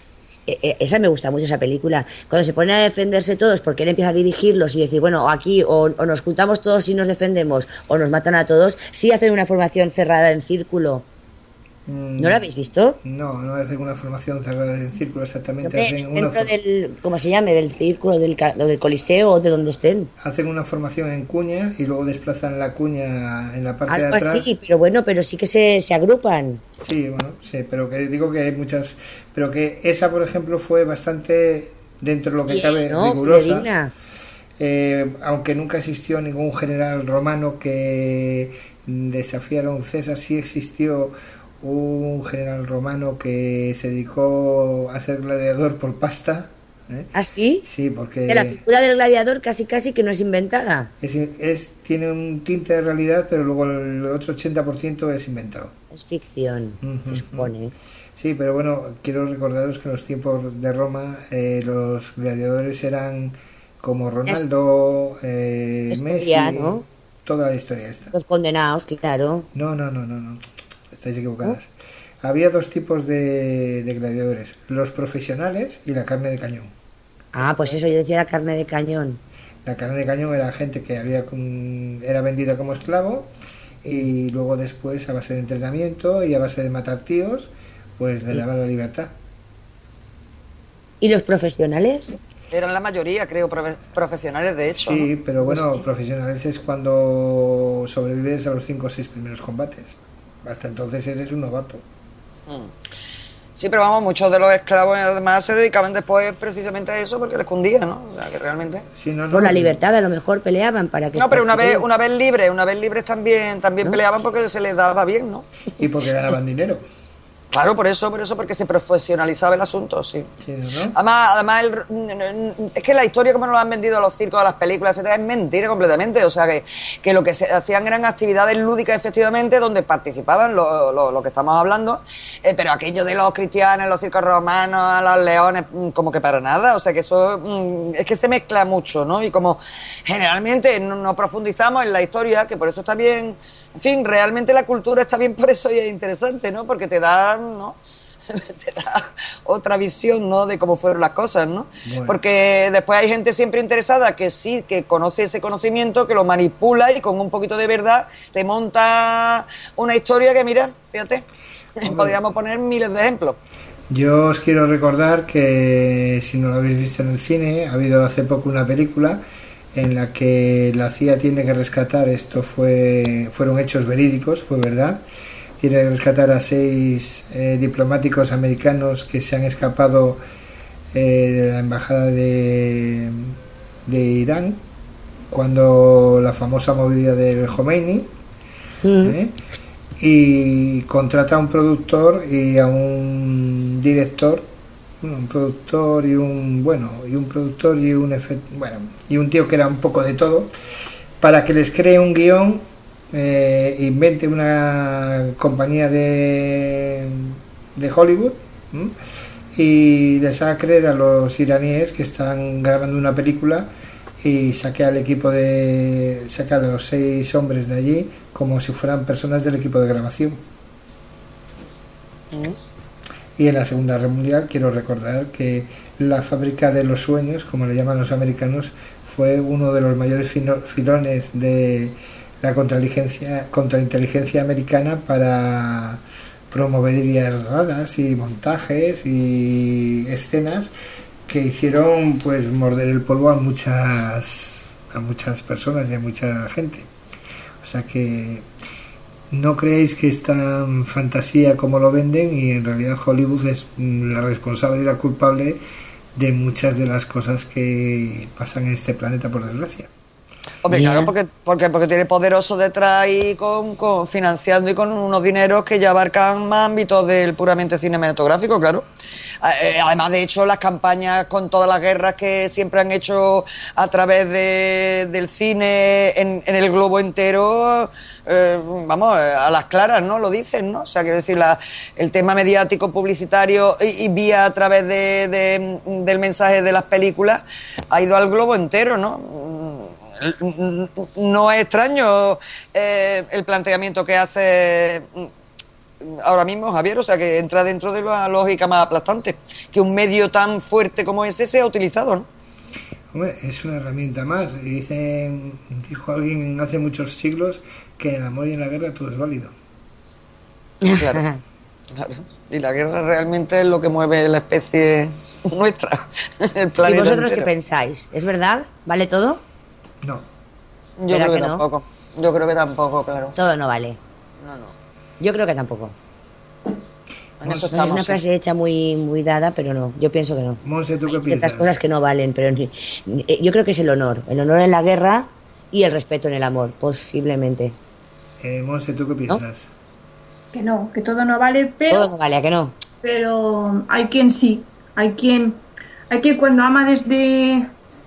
Speaker 5: eh, esa me gusta mucho, esa película. Cuando se ponen a defenderse todos, porque él empieza a dirigirlos y decir, bueno, aquí o, o nos juntamos todos y nos defendemos, o nos matan a todos, sí hacen una formación cerrada en círculo. ¿No lo habéis visto?
Speaker 1: No, no hacen una formación cerrada en círculo exactamente.
Speaker 5: No,
Speaker 1: hacen
Speaker 5: dentro
Speaker 1: una
Speaker 5: del, ¿cómo se llame? Del círculo, del, del coliseo o de donde estén.
Speaker 1: Hacen una formación en cuña y luego desplazan la cuña en la parte
Speaker 5: Algo
Speaker 1: de atrás.
Speaker 5: Sí, pero bueno, pero sí que se, se agrupan.
Speaker 1: Sí, bueno, sí, pero que digo que hay muchas, pero que esa, por ejemplo, fue bastante, dentro de lo que
Speaker 5: Bien,
Speaker 1: cabe,
Speaker 5: ¿no?
Speaker 1: rigurosa. Eh, aunque nunca existió ningún general romano que desafiara a un César, sí existió un general romano que se dedicó a ser gladiador por pasta. ¿eh?
Speaker 5: ¿Ah, sí?
Speaker 1: Sí, porque...
Speaker 5: Que la figura del gladiador casi casi que no es inventada.
Speaker 1: Es, es, tiene un tinte de realidad, pero luego el otro ochenta por ciento es inventado.
Speaker 5: Es ficción, uh-huh, se supone.
Speaker 1: Sí, pero bueno, quiero recordaros que en los tiempos de Roma eh, los gladiadores eran como Ronaldo, eh, Messi, ¿no? Toda la historia esta.
Speaker 5: Los condenados, claro.
Speaker 1: No, no, no, no, no. Estáis equivocadas. ¿Oh? Había dos tipos de, de gladiadores, los profesionales y la carne de cañón.
Speaker 5: Ah, pues eso yo decía la carne de cañón.
Speaker 1: La carne de cañón era gente que había era vendida como esclavo y luego después a base de entrenamiento y a base de matar tíos, pues le daban la libertad.
Speaker 5: ¿Y los profesionales?
Speaker 3: Eran la mayoría, creo, profesionales de hecho.
Speaker 1: Sí,
Speaker 3: ¿no?
Speaker 1: pero bueno,
Speaker 5: sí.
Speaker 1: Profesionales es cuando sobrevives a los cinco o seis primeros combates. Hasta entonces eres un novato.
Speaker 3: Sí, pero vamos, muchos de los esclavos además se dedicaban después precisamente a eso porque les cundía, ¿no? O sea, que realmente...
Speaker 1: Sí, no, no,
Speaker 5: por la libertad a lo mejor peleaban para que...
Speaker 3: No, pero una vez una vez libres, una vez libres también también ¿no? Peleaban porque se les daba bien, ¿no?
Speaker 1: Y porque ganaban dinero.
Speaker 3: Claro, por eso, por eso, porque se profesionalizaba el asunto, sí.
Speaker 1: Sí, ¿no?
Speaker 3: Además, además el, es que la historia como nos lo han vendido a los circos, a las películas, etcétera, es mentira completamente. O sea, que, que lo que se hacían eran actividades lúdicas, efectivamente, donde participaban lo, lo, lo que estamos hablando. Eh, pero aquello de los cristianos, los circos romanos, los leones, como que para nada. O sea, que eso es que se mezcla mucho, ¿no? Y como generalmente no, no profundizamos en la historia, que por eso está bien... En fin, realmente la cultura está bien por eso y es interesante, ¿no? Porque te da, ¿no? te da otra visión, ¿no? De cómo fueron las cosas, ¿no? Bueno. Porque después hay gente siempre interesada que sí, que conoce ese conocimiento, que lo manipula y con un poquito de verdad te monta una historia que, mira, fíjate, Hombre. podríamos poner miles de ejemplos.
Speaker 1: Yo os quiero recordar que, si no lo habéis visto en el cine, ha habido hace poco una película en la que la C I A tiene que rescatar, esto fue fueron hechos verídicos, fue verdad, tiene que rescatar a seis eh, diplomáticos americanos que se han escapado eh, de la embajada de, de Irán cuando la famosa movida del Khomeini, mm. ¿eh? y contrata a un productor y a un director, un productor y un bueno y un productor y un efecto, bueno y un tío que era un poco de todo para que les cree un guión, eh, invente una compañía de de Hollywood ¿m? y les haga creer a los iraníes que están grabando una película y saque al equipo de saca a los seis hombres de allí como si fueran personas del equipo de grabación. ¿Mm? Y en la Segunda Guerra Mundial quiero recordar que la fábrica de los sueños, como le llaman los americanos, fue uno de los mayores filones de la contrainteligencia, contrainteligencia americana para promover ideas raras y montajes y escenas que hicieron pues morder el polvo a muchas a muchas personas y a mucha gente. O sea que no creéis que es tan fantasía como lo venden, y en realidad Hollywood es la responsable y la culpable de muchas de las cosas que pasan en este planeta, por desgracia.
Speaker 3: Hombre, Bien. claro, porque, porque porque tiene poderoso detrás y con, con financiando y con unos dineros que ya abarcan más ámbitos del puramente cinematográfico, claro. Además, de hecho, las campañas con todas las guerras que siempre han hecho a través de, del cine en, en el globo entero, eh, vamos, a las claras, ¿no? Lo dicen, ¿no? O sea, quiero decir, la, el tema mediático, publicitario y, y vía a través de, de, del mensaje de las películas ha ido al globo entero, ¿no? No es extraño eh, el planteamiento que hace ahora mismo, Javier, o sea que entra dentro de la lógica más aplastante, que un medio tan fuerte como ese sea utilizado, ¿no?
Speaker 1: Hombre, es una herramienta más. Y dicen, dijo alguien hace muchos siglos que en el amor y en la guerra todo es válido.
Speaker 3: Claro, claro. Y la guerra realmente es lo que mueve la especie nuestra, el planeta.
Speaker 5: ¿Y vosotros
Speaker 3: entero.
Speaker 5: qué pensáis? ¿Es verdad? ¿Vale todo?
Speaker 1: No.
Speaker 3: Yo creo que,
Speaker 5: que no?
Speaker 3: tampoco. Yo creo que tampoco, claro.
Speaker 5: Todo no vale.
Speaker 3: No, no.
Speaker 5: Yo creo que tampoco.
Speaker 3: En eso
Speaker 5: No,
Speaker 3: estamos.
Speaker 5: es una frase
Speaker 3: sí.
Speaker 5: hecha muy muy dada, pero no, yo pienso que no.
Speaker 1: Monse, ¿tú qué
Speaker 5: Hay ciertas
Speaker 1: piensas?
Speaker 5: cosas que no valen, pero en- eh, yo creo que es el honor. El honor en la guerra y el respeto en el amor, posiblemente.
Speaker 1: Eh, Monse, ¿tú qué piensas?
Speaker 6: Que no, que todo no vale, pero,
Speaker 5: Todo no vale, ¿a que no?
Speaker 6: pero hay quien sí, hay quien, hay quien cuando ama desde,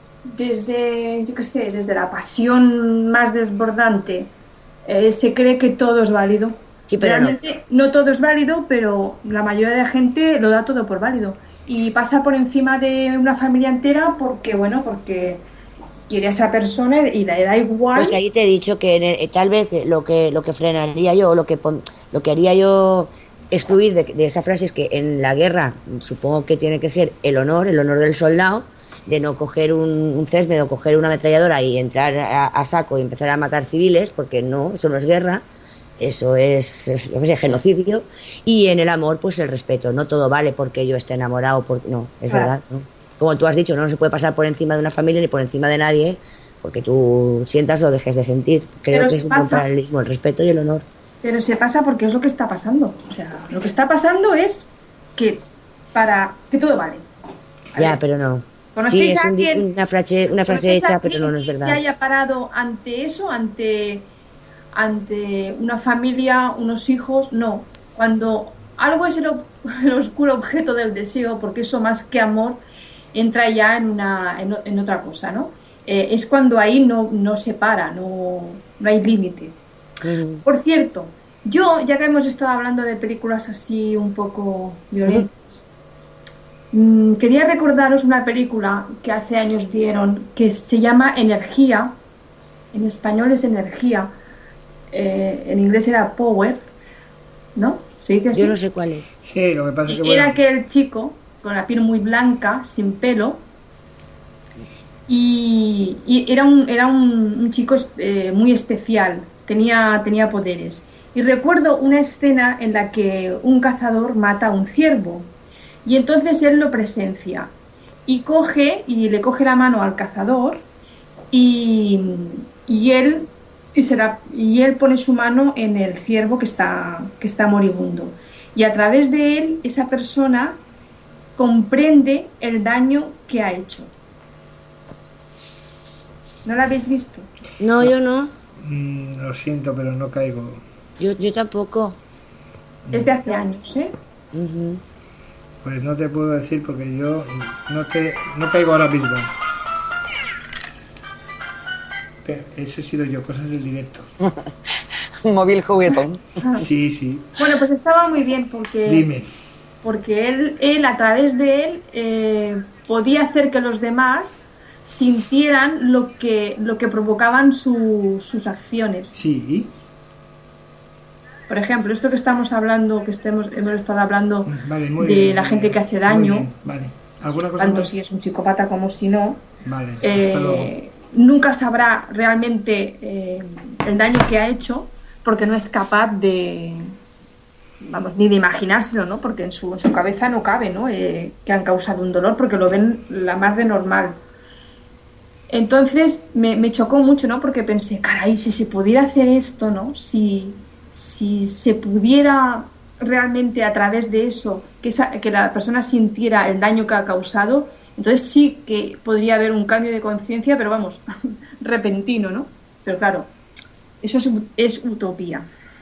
Speaker 6: desde, yo qué sé, desde la pasión más desbordante, eh, se cree que todo es válido.
Speaker 5: Sí, pero no.
Speaker 6: Realmente no todo es válido, pero la mayoría de la gente lo da todo por válido y pasa por encima de una familia entera porque, bueno, porque quiere a esa persona y le da igual.
Speaker 5: Pues ahí te he dicho que en el- eh, tal vez lo que lo que frenaría yo, o lo que pon- lo que haría yo excluir de, de esa frase es que en la guerra, supongo que tiene que ser el honor, el honor del soldado, de no coger un, un césped o coger una ametralladora y entrar a, a saco y empezar a matar civiles, porque no, eso no es guerra. Eso es, eh, yo qué sé, genocidio. Y en el amor, pues el respeto. No todo vale porque yo esté enamorado. Porque, no, es
Speaker 6: Claro.
Speaker 5: verdad. ¿no? Como tú has dicho, no se puede pasar por encima de una familia ni por encima de nadie porque tú sientas o dejes de sentir. Creo
Speaker 6: Pero
Speaker 5: que
Speaker 6: si
Speaker 5: es un
Speaker 6: pasa.
Speaker 5: buen paralelismo, el respeto y el honor.
Speaker 6: Pero se pasa porque es lo que está pasando. O sea, lo que está pasando es que para que todo vale. A
Speaker 5: Ya,
Speaker 6: ver,
Speaker 5: pero no.
Speaker 6: ¿conocéis
Speaker 5: Sí, es
Speaker 6: a
Speaker 5: un-
Speaker 6: alguien-
Speaker 5: una frase, una frase
Speaker 6: ¿conocéis a
Speaker 5: hecha, pero
Speaker 6: alguien
Speaker 5: no, no es
Speaker 6: que se
Speaker 5: verdad.
Speaker 6: haya parado ante eso, ante, ante una familia, unos hijos? No. Cuando algo es el, ob- el oscuro objeto del deseo, porque eso más que amor entra ya en, una, en, o- en otra cosa, ¿no? Eh, es cuando ahí no, no se para, no, no hay límite.
Speaker 5: Ujú.
Speaker 6: Por cierto, yo, ya que hemos estado hablando de películas así un poco violentas, mm, quería recordaros una película que hace años dieron que se llama Energía. En español es Energía. Eh, en inglés era Power, ¿no? ¿Se dice así?
Speaker 5: Yo no sé cuál es.
Speaker 1: Sí, lo que pasa
Speaker 6: Sí,
Speaker 1: es que
Speaker 6: era
Speaker 1: bueno,
Speaker 6: aquel chico con la piel muy blanca, sin pelo, y, y era un, era un, un chico eh, muy especial, tenía, tenía poderes. Y recuerdo una escena en la que un cazador mata a un ciervo, y entonces él lo presencia, y coge, y le coge la mano al cazador, y, y él... Y, se la- y él pone su mano en el ciervo que está, que está moribundo. Y a través de él, esa persona comprende el daño que ha hecho. ¿No la habéis visto?
Speaker 5: No, yo no.
Speaker 1: mm, lo siento, pero no caigo.
Speaker 5: Yo, yo tampoco.
Speaker 6: Es de hace años, ¿eh?
Speaker 5: Ujú.
Speaker 1: Pues no te puedo decir porque yo no, te, no caigo ahora mismo. Pero eso he sido yo, cosas del directo.
Speaker 3: Un móvil juguetón.
Speaker 1: Sí, sí.
Speaker 6: Bueno, pues estaba muy bien porque,
Speaker 1: Dime.
Speaker 6: porque él, él, a través de él, eh, podía hacer que los demás sintieran lo que, lo que provocaban su- sus acciones.
Speaker 1: Sí.
Speaker 6: Por ejemplo, esto que estamos hablando, que estemos, hemos estado hablando
Speaker 1: Vale, muy
Speaker 6: de
Speaker 1: bien.
Speaker 6: la
Speaker 1: muy
Speaker 6: gente
Speaker 1: bien,
Speaker 6: que hace
Speaker 1: muy
Speaker 6: daño,
Speaker 1: bien, Vale. ¿Alguna cosa
Speaker 6: tanto
Speaker 1: más?
Speaker 6: si es un psicópata como si no,
Speaker 1: Vale,
Speaker 6: eh,
Speaker 1: hasta luego.
Speaker 6: nunca sabrá realmente eh, el daño que ha hecho porque no es capaz de, vamos, ni de imaginárselo, ¿no? Porque en su, en su cabeza no cabe, ¿no? Eh, que han causado un dolor porque lo ven la más de normal. Entonces me, me chocó mucho, ¿no? Porque pensé, caray, si se pudiera hacer esto, ¿no? Si, si se pudiera realmente a través de eso que, esa, que la persona sintiera el daño que ha causado, entonces sí que podría haber un cambio de conciencia, pero vamos, repentino, ¿no? Pero claro, eso es, es utopía.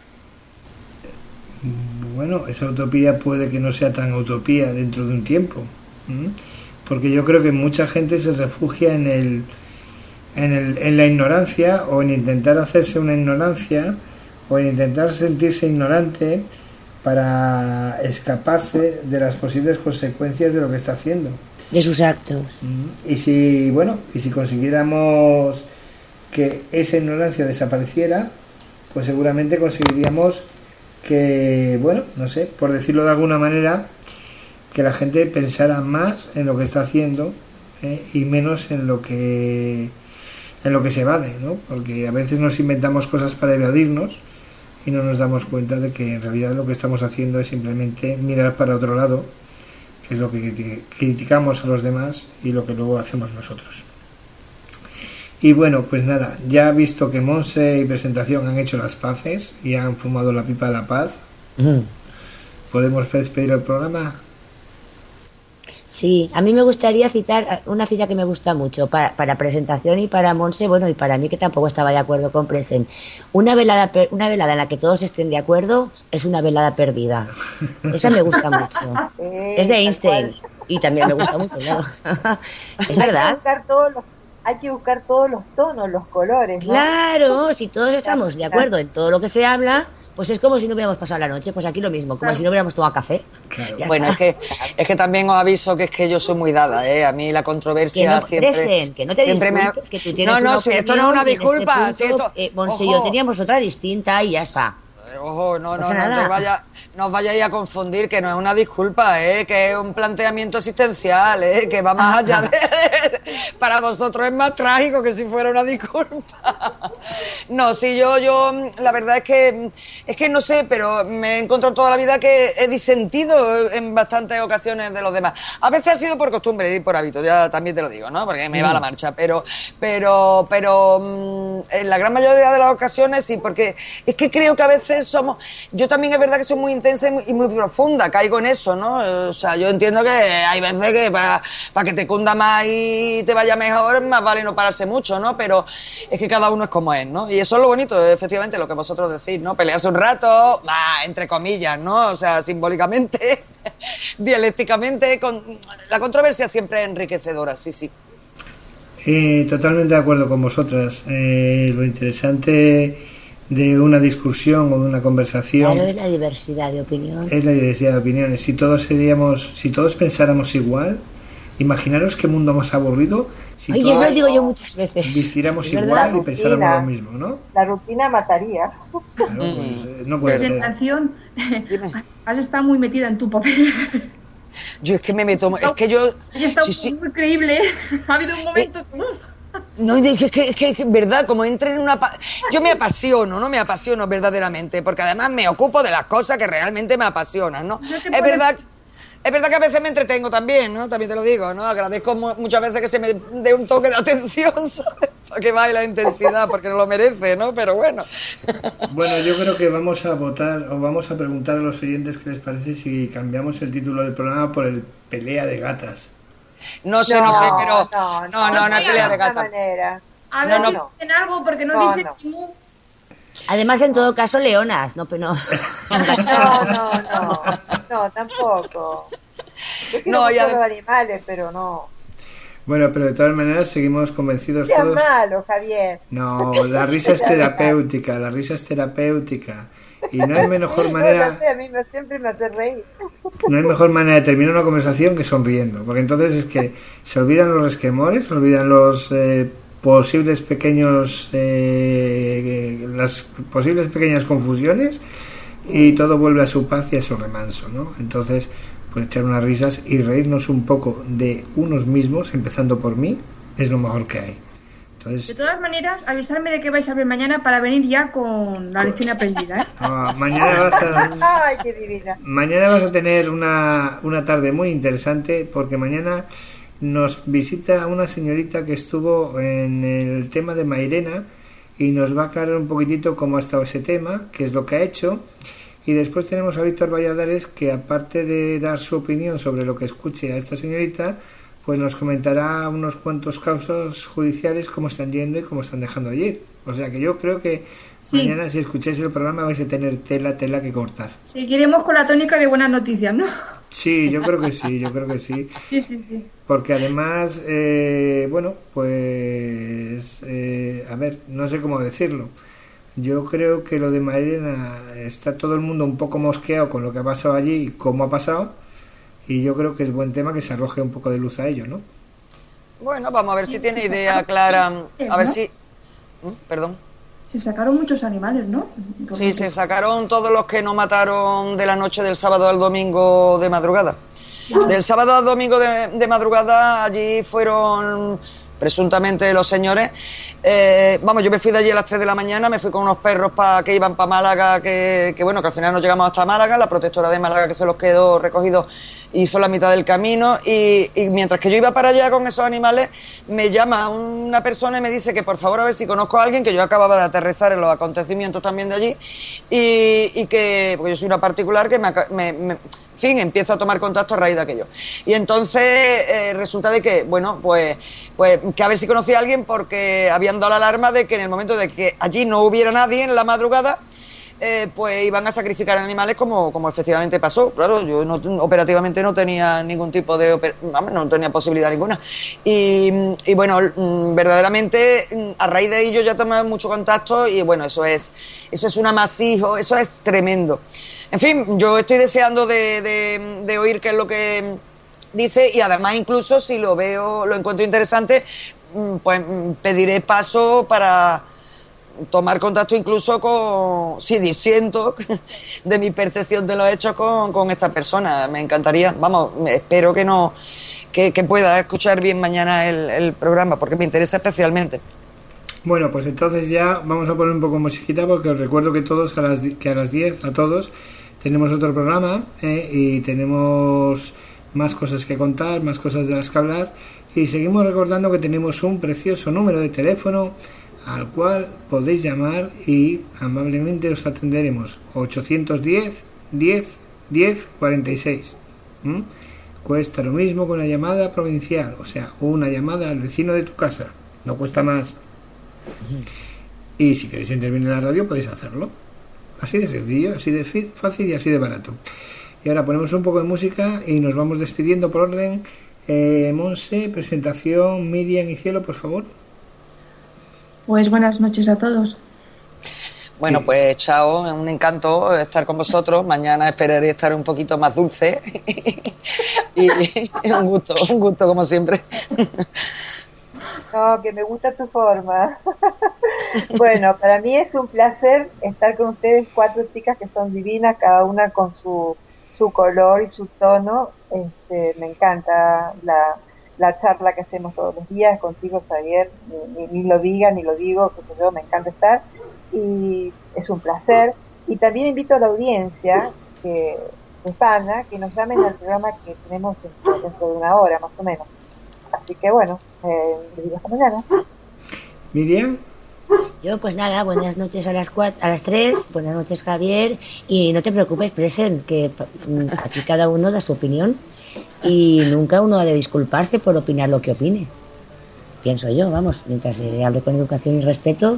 Speaker 1: Bueno, esa utopía puede que no sea tan utopía dentro de un tiempo. ¿m? Porque yo creo que mucha gente se refugia en el, en el en la ignorancia o en intentar hacerse una ignorancia o en intentar sentirse ignorante para escaparse de las posibles consecuencias de lo que está haciendo.
Speaker 5: De sus actos.
Speaker 1: Mm, Y si, bueno, y si consiguiéramos que esa ignorancia desapareciera, pues seguramente conseguiríamos que, bueno, no sé, por decirlo de alguna manera, que la gente pensara más en lo que está haciendo eh, y menos en lo que en lo que se evade, ¿no? Porque a veces nos inventamos cosas para evadirnos y no nos damos cuenta de que en realidad lo que estamos haciendo es simplemente mirar para otro lado, que es lo que criticamos a los demás y lo que luego hacemos nosotros. Y bueno, pues nada, ya visto que Monse y Presentación han hecho las paces y han fumado la pipa de la paz, mm. ¿podemos despedir el programa?
Speaker 5: Sí, a mí me gustaría citar una cita que me gusta mucho para, para Presentación y para Monse, bueno, y para mí que tampoco estaba de acuerdo con Presen. Una velada, una velada en la que todos estén de acuerdo es una velada perdida. Esa me gusta mucho. Sí, es de Einstein y también me gusta mucho, ¿no? Es verdad.
Speaker 2: Hay que buscar todos los, hay que buscar todos los tonos, los colores, ¿no?
Speaker 5: Claro, si todos estamos de acuerdo en todo lo que se habla, pues es como si no hubiéramos pasado la noche, pues aquí lo mismo, como claro. si no hubiéramos tomado café.
Speaker 3: Claro. Bueno, es que es que también os aviso que es que yo soy muy dada, ¿eh? A mí la controversia
Speaker 5: que no
Speaker 3: siempre...
Speaker 5: Crecen, que no te disculpes, me... que tú tienes
Speaker 3: No, no, si esto no es una disculpa.
Speaker 5: Este punto, si esto... eh, Monse y yo teníamos otra distinta y ya está.
Speaker 3: Ojo, no, no, no, no te vaya, no os vayáis a confundir, que no es una disculpa, ¿eh? Que es un planteamiento existencial, ¿eh? Que va más allá de... Para vosotros es más trágico que si fuera una disculpa. No, sí, yo, yo, la verdad es que, es que no sé, pero me he encontrado toda la vida que he disentido en bastantes ocasiones de los demás. A veces ha sido por costumbre y por hábito, ya también te lo digo, ¿no? Porque me va la marcha, pero, pero, pero, en la gran mayoría de las ocasiones sí, porque es que creo que a veces somos, yo también es verdad que soy muy intensa y muy, y muy profunda, caigo en eso, ¿no? O sea, yo entiendo que hay veces que para pa que te cunda más y te vaya mejor, más vale no pararse mucho, ¿no? Pero es que cada uno es como es, ¿no? Y eso es lo bonito, efectivamente, lo que vosotros decís, ¿no? Pelearse un rato, bah, entre comillas, ¿no? O sea, simbólicamente, dialécticamente, con... la controversia siempre es enriquecedora, sí, sí.
Speaker 1: Eh, totalmente de acuerdo con vosotras. Eh, lo interesante de una discusión o de una conversación
Speaker 5: claro, es la diversidad de opiniones.
Speaker 1: Es la diversidad de opiniones. Si todos seríamos, si todos pensáramos igual, imaginaros qué mundo más aburrido. Si
Speaker 5: Ay,
Speaker 1: todos
Speaker 5: eso lo digo yo muchas veces.
Speaker 1: Vistiéramos igual y pensáramos lo mismo, ¿no?
Speaker 2: La rutina mataría.
Speaker 1: Claro, pues, eh, no puede
Speaker 6: Presentación, has estado muy metida en tu papel.
Speaker 3: Yo es que me meto, es que yo...
Speaker 6: Has estado sí, sí. muy creíble. Ha habido un momento... Eh,
Speaker 3: No, es que, es que, es que, verdad, como entré en una... Yo me apasiono, ¿no? Me apasiono verdaderamente, porque además me ocupo de las cosas que realmente me apasionan, ¿no? no es pones... verdad... Es verdad que a veces me entretengo también, ¿no? También te lo digo, ¿no? Agradezco muchas veces que se me dé un toque de atención, ¿sabes? Para que vaya la intensidad, porque no lo merece, ¿no? Pero bueno.
Speaker 1: Bueno, yo creo que vamos a votar o vamos a preguntar a los oyentes qué les parece si cambiamos el título del programa por el Pelea de Gatas.
Speaker 3: No sé, no, no sé, pero... No, no, no, no es pelea de gatas.
Speaker 6: A ver no, si no. dicen algo, porque no, no dicen ningún...
Speaker 5: Además, en todo caso, leonas, no, pero no.
Speaker 2: No, no, no, no, tampoco. Yo quiero no, mucho los animales, pero no.
Speaker 1: Bueno, pero de todas maneras seguimos convencidos
Speaker 2: no
Speaker 1: todos.
Speaker 2: No malo, Javier.
Speaker 1: No, la risa es terapéutica, la risa es terapéutica. Y no hay mejor manera...
Speaker 2: No, no sé, a mí me, siempre me hace reír.
Speaker 1: No hay mejor manera de terminar una conversación que sonriendo, porque entonces es que se olvidan los resquemores, se olvidan los... Eh, posibles pequeños eh, las posibles pequeñas confusiones y todo vuelve a su paz y a su remanso, ¿no? Entonces, pues echar unas risas y reírnos un poco de unos mismos, empezando por mí, es lo mejor que hay. Entonces,
Speaker 6: de todas maneras, avisarme de que vais a ver mañana para venir ya con la lección aprendida, ¿eh?
Speaker 1: No, mañana vas a
Speaker 2: Ay, qué divina.
Speaker 1: Mañana vas a tener una, una tarde muy interesante, porque mañana nos visita una señorita que estuvo en el tema de Mairena y nos va a aclarar un poquitito cómo ha estado ese tema, qué es lo que ha hecho. Y después tenemos a Víctor Valladares, que aparte de dar su opinión sobre lo que escuche a esta señorita, pues nos comentará unos cuantos casos judiciales, cómo están yendo y cómo están dejando de ir. O sea que yo creo que sí. Mañana, si escucháis el programa, vais a tener tela, tela que cortar.
Speaker 6: Seguiremos con la tónica de buenas noticias, ¿no?
Speaker 1: Sí, yo creo que sí, yo creo que sí.
Speaker 6: Sí, sí, sí.
Speaker 1: Porque además, eh, bueno, pues, eh, a ver, no sé cómo decirlo. Yo creo que lo de Mairena está todo el mundo un poco mosqueado con lo que ha pasado allí y cómo ha pasado. Y yo creo que es buen tema que se arroje un poco de luz a ello, ¿no?
Speaker 3: Bueno, vamos a ver si tiene idea clara. A ver si... ¿Perdón?
Speaker 6: se sacaron muchos animales, ¿no?
Speaker 3: Por sí, se sacaron todos los que no mataron de la noche del sábado al domingo de madrugada. Ah. Del sábado al domingo de, de madrugada allí fueron presuntamente los señores. Eh, vamos, yo me fui de allí a las tres de la mañana, me fui con unos perros pa, que iban para Málaga, que, que bueno, que al final no llegamos hasta Málaga, la protectora de Málaga que se los quedó recogidos hizo la mitad del camino y, y mientras que yo iba para allá con esos animales, me llama una persona y me dice que por favor a ver si conozco a alguien, que yo acababa de aterrizar en los acontecimientos también de allí y, y que, porque yo soy una particular que me, me, me en fin, empiezo a tomar contacto a raíz de aquello. Y entonces eh, resulta de que, bueno, pues, pues que a ver si conocía a alguien porque habían dado la alarma de que en el momento de que allí no hubiera nadie en la madrugada, Eh, pues iban a sacrificar animales como, como efectivamente pasó. Claro, yo no, operativamente no tenía ningún tipo de no tenía posibilidad ninguna y, y bueno, verdaderamente a raíz de ello ya tomé mucho contacto y bueno, eso es eso es un amasijo, eso es tremendo. En fin, yo estoy deseando de, de, de oír qué es lo que dice y además incluso si lo veo, lo encuentro interesante, pues pediré paso para tomar contacto incluso con, si disiento de mi percepción de los hechos con, con esta persona. Me encantaría, vamos, espero que no que, que pueda escuchar bien mañana el, el programa porque me interesa especialmente.
Speaker 1: Bueno, pues entonces ya vamos a poner un poco de musiquita porque os recuerdo que todos a las que a las diez, a todos, tenemos otro programa eh, y tenemos más cosas que contar, más cosas de las que hablar y seguimos recordando que tenemos un precioso número de teléfono al cual podéis llamar y amablemente os atenderemos. Ochocientos diez, diez, diez, cuarenta y seis. ¿Mm? Cuesta lo mismo que una llamada provincial, o sea, una llamada al vecino de tu casa, no cuesta más. Y si queréis intervenir en la radio podéis hacerlo, así de sencillo, así de fácil y así de barato. Y ahora ponemos un poco de música y nos vamos despidiendo por orden. eh, Monse, presentación, Miriam y Cielo, por favor.
Speaker 6: Pues buenas noches a todos.
Speaker 3: Bueno, pues chao, es un encanto estar con vosotros. Mañana esperaré estar un poquito más dulce. Y un gusto, un gusto como siempre.
Speaker 2: No, que me gusta tu forma. Bueno, para mí es un placer estar con ustedes, cuatro chicas que son divinas, cada una con su, su color y su tono. Este, me encanta la... la charla que hacemos todos los días contigo, Xavier, ni, ni lo diga, ni lo digo, que yo, me encanta estar, y es un placer. Y también invito a la audiencia que hispana que nos llamen al programa que tenemos dentro, dentro de una hora, más o menos. Así que bueno, eh, les digo hasta mañana.
Speaker 1: Miriam.
Speaker 5: Yo pues nada, buenas noches a las cuatro, a las tres, buenas noches Javier, y no te preocupes, Presen, que aquí cada uno da su opinión. Y nunca uno ha de disculparse por opinar lo que opine. Pienso yo, vamos, mientras se hable con educación y respeto.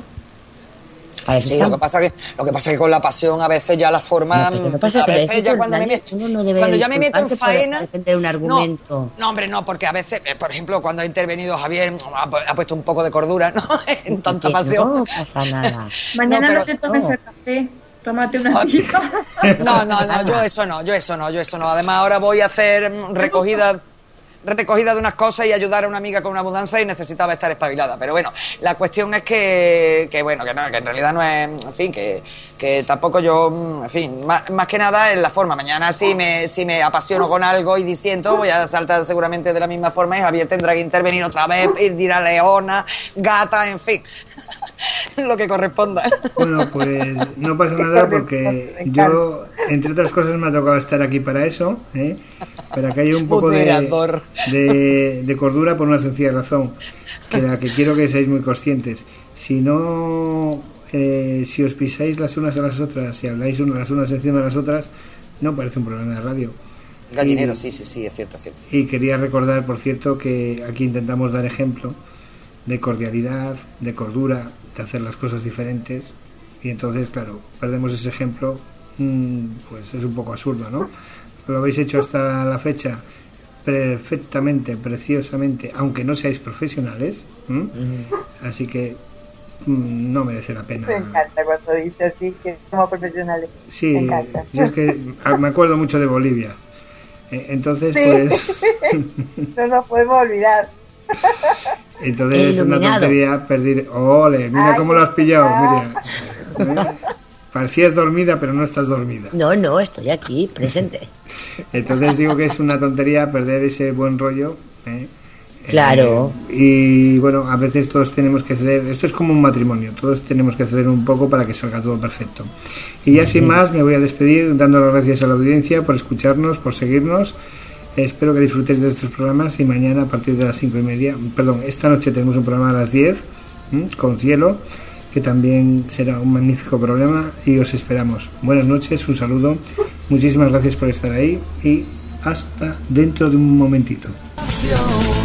Speaker 3: Sí, lo que pasa que lo que pasa es que con la pasión a veces ya la forma
Speaker 5: no, no pasa,
Speaker 3: a veces ya cuando me meto,
Speaker 5: no
Speaker 3: cuando ya me meto en faena
Speaker 5: un argumento.
Speaker 3: No, no, hombre, no, porque a veces, por ejemplo, cuando ha intervenido Javier ha, ha puesto un poco de cordura, ¿no? En tanta pasión.
Speaker 5: No pasa nada.
Speaker 6: Mañana no, pero, no te tomes no. el café. Tómate una tita.
Speaker 3: No, no, no, yo eso no, yo eso no, yo eso no. Además ahora voy a hacer recogida recogida de unas cosas y ayudar a una amiga con una mudanza y necesitaba estar espabilada. Pero bueno, la cuestión es que, que bueno, que no, que en realidad no es, en fin, que, que tampoco yo, en fin, más, más que nada en la forma. Mañana si me, si me apasiono con algo y disiento, voy a saltar seguramente de la misma forma y Javier tendrá que intervenir otra vez, y dirá leona, gata, en fin. Lo que corresponda.
Speaker 1: Bueno, pues no pasa nada porque yo, entre otras cosas, me ha tocado estar aquí para eso, ¿eh? Para que haya un poco de, de, de cordura por una sencilla razón, que la que quiero que seáis muy conscientes. Si no, eh, si os pisáis las unas a las otras, si habláis unas las unas encima de las otras, no parece un programa de radio.
Speaker 3: Gallinero, y, sí, sí, sí, es cierto, es cierto.
Speaker 1: Y quería recordar, por cierto, que aquí intentamos dar ejemplo de cordialidad, de cordura, de hacer las cosas diferentes, y entonces, claro, perdemos ese ejemplo, pues es un poco absurdo, ¿no? Lo habéis hecho hasta la fecha perfectamente, preciosamente, aunque no seáis profesionales, ¿Mm? Uh-huh. Así que mmm, no merece la pena.
Speaker 2: Me encanta cuando dices así, que somos profesionales.
Speaker 1: Sí,
Speaker 2: me encanta.
Speaker 1: Yo es que me acuerdo mucho de Bolivia, entonces, sí. Pues
Speaker 2: no nos podemos olvidar.
Speaker 1: Entonces es una tontería perder... ¡Ole! Mira Ay, cómo lo has pillado, Miriam. ¿Eh? Parecías dormida, pero no estás dormida.
Speaker 5: No, no, estoy aquí, presente.
Speaker 1: Entonces digo que es una tontería perder ese buen rollo. ¿eh?
Speaker 5: Claro.
Speaker 1: Eh, y bueno, a veces todos tenemos que ceder. Esto es como un matrimonio, todos tenemos que ceder un poco para que salga todo perfecto. Y ya sin más, me voy a despedir dando las gracias a la audiencia por escucharnos, por seguirnos. Espero que disfrutéis de estos programas y mañana a partir de las cinco y media, perdón, esta noche tenemos un programa a las diez ¿m? Con Cielo, que también será un magnífico programa y os esperamos. Buenas noches, un saludo, muchísimas gracias por estar ahí y hasta dentro de un momentito.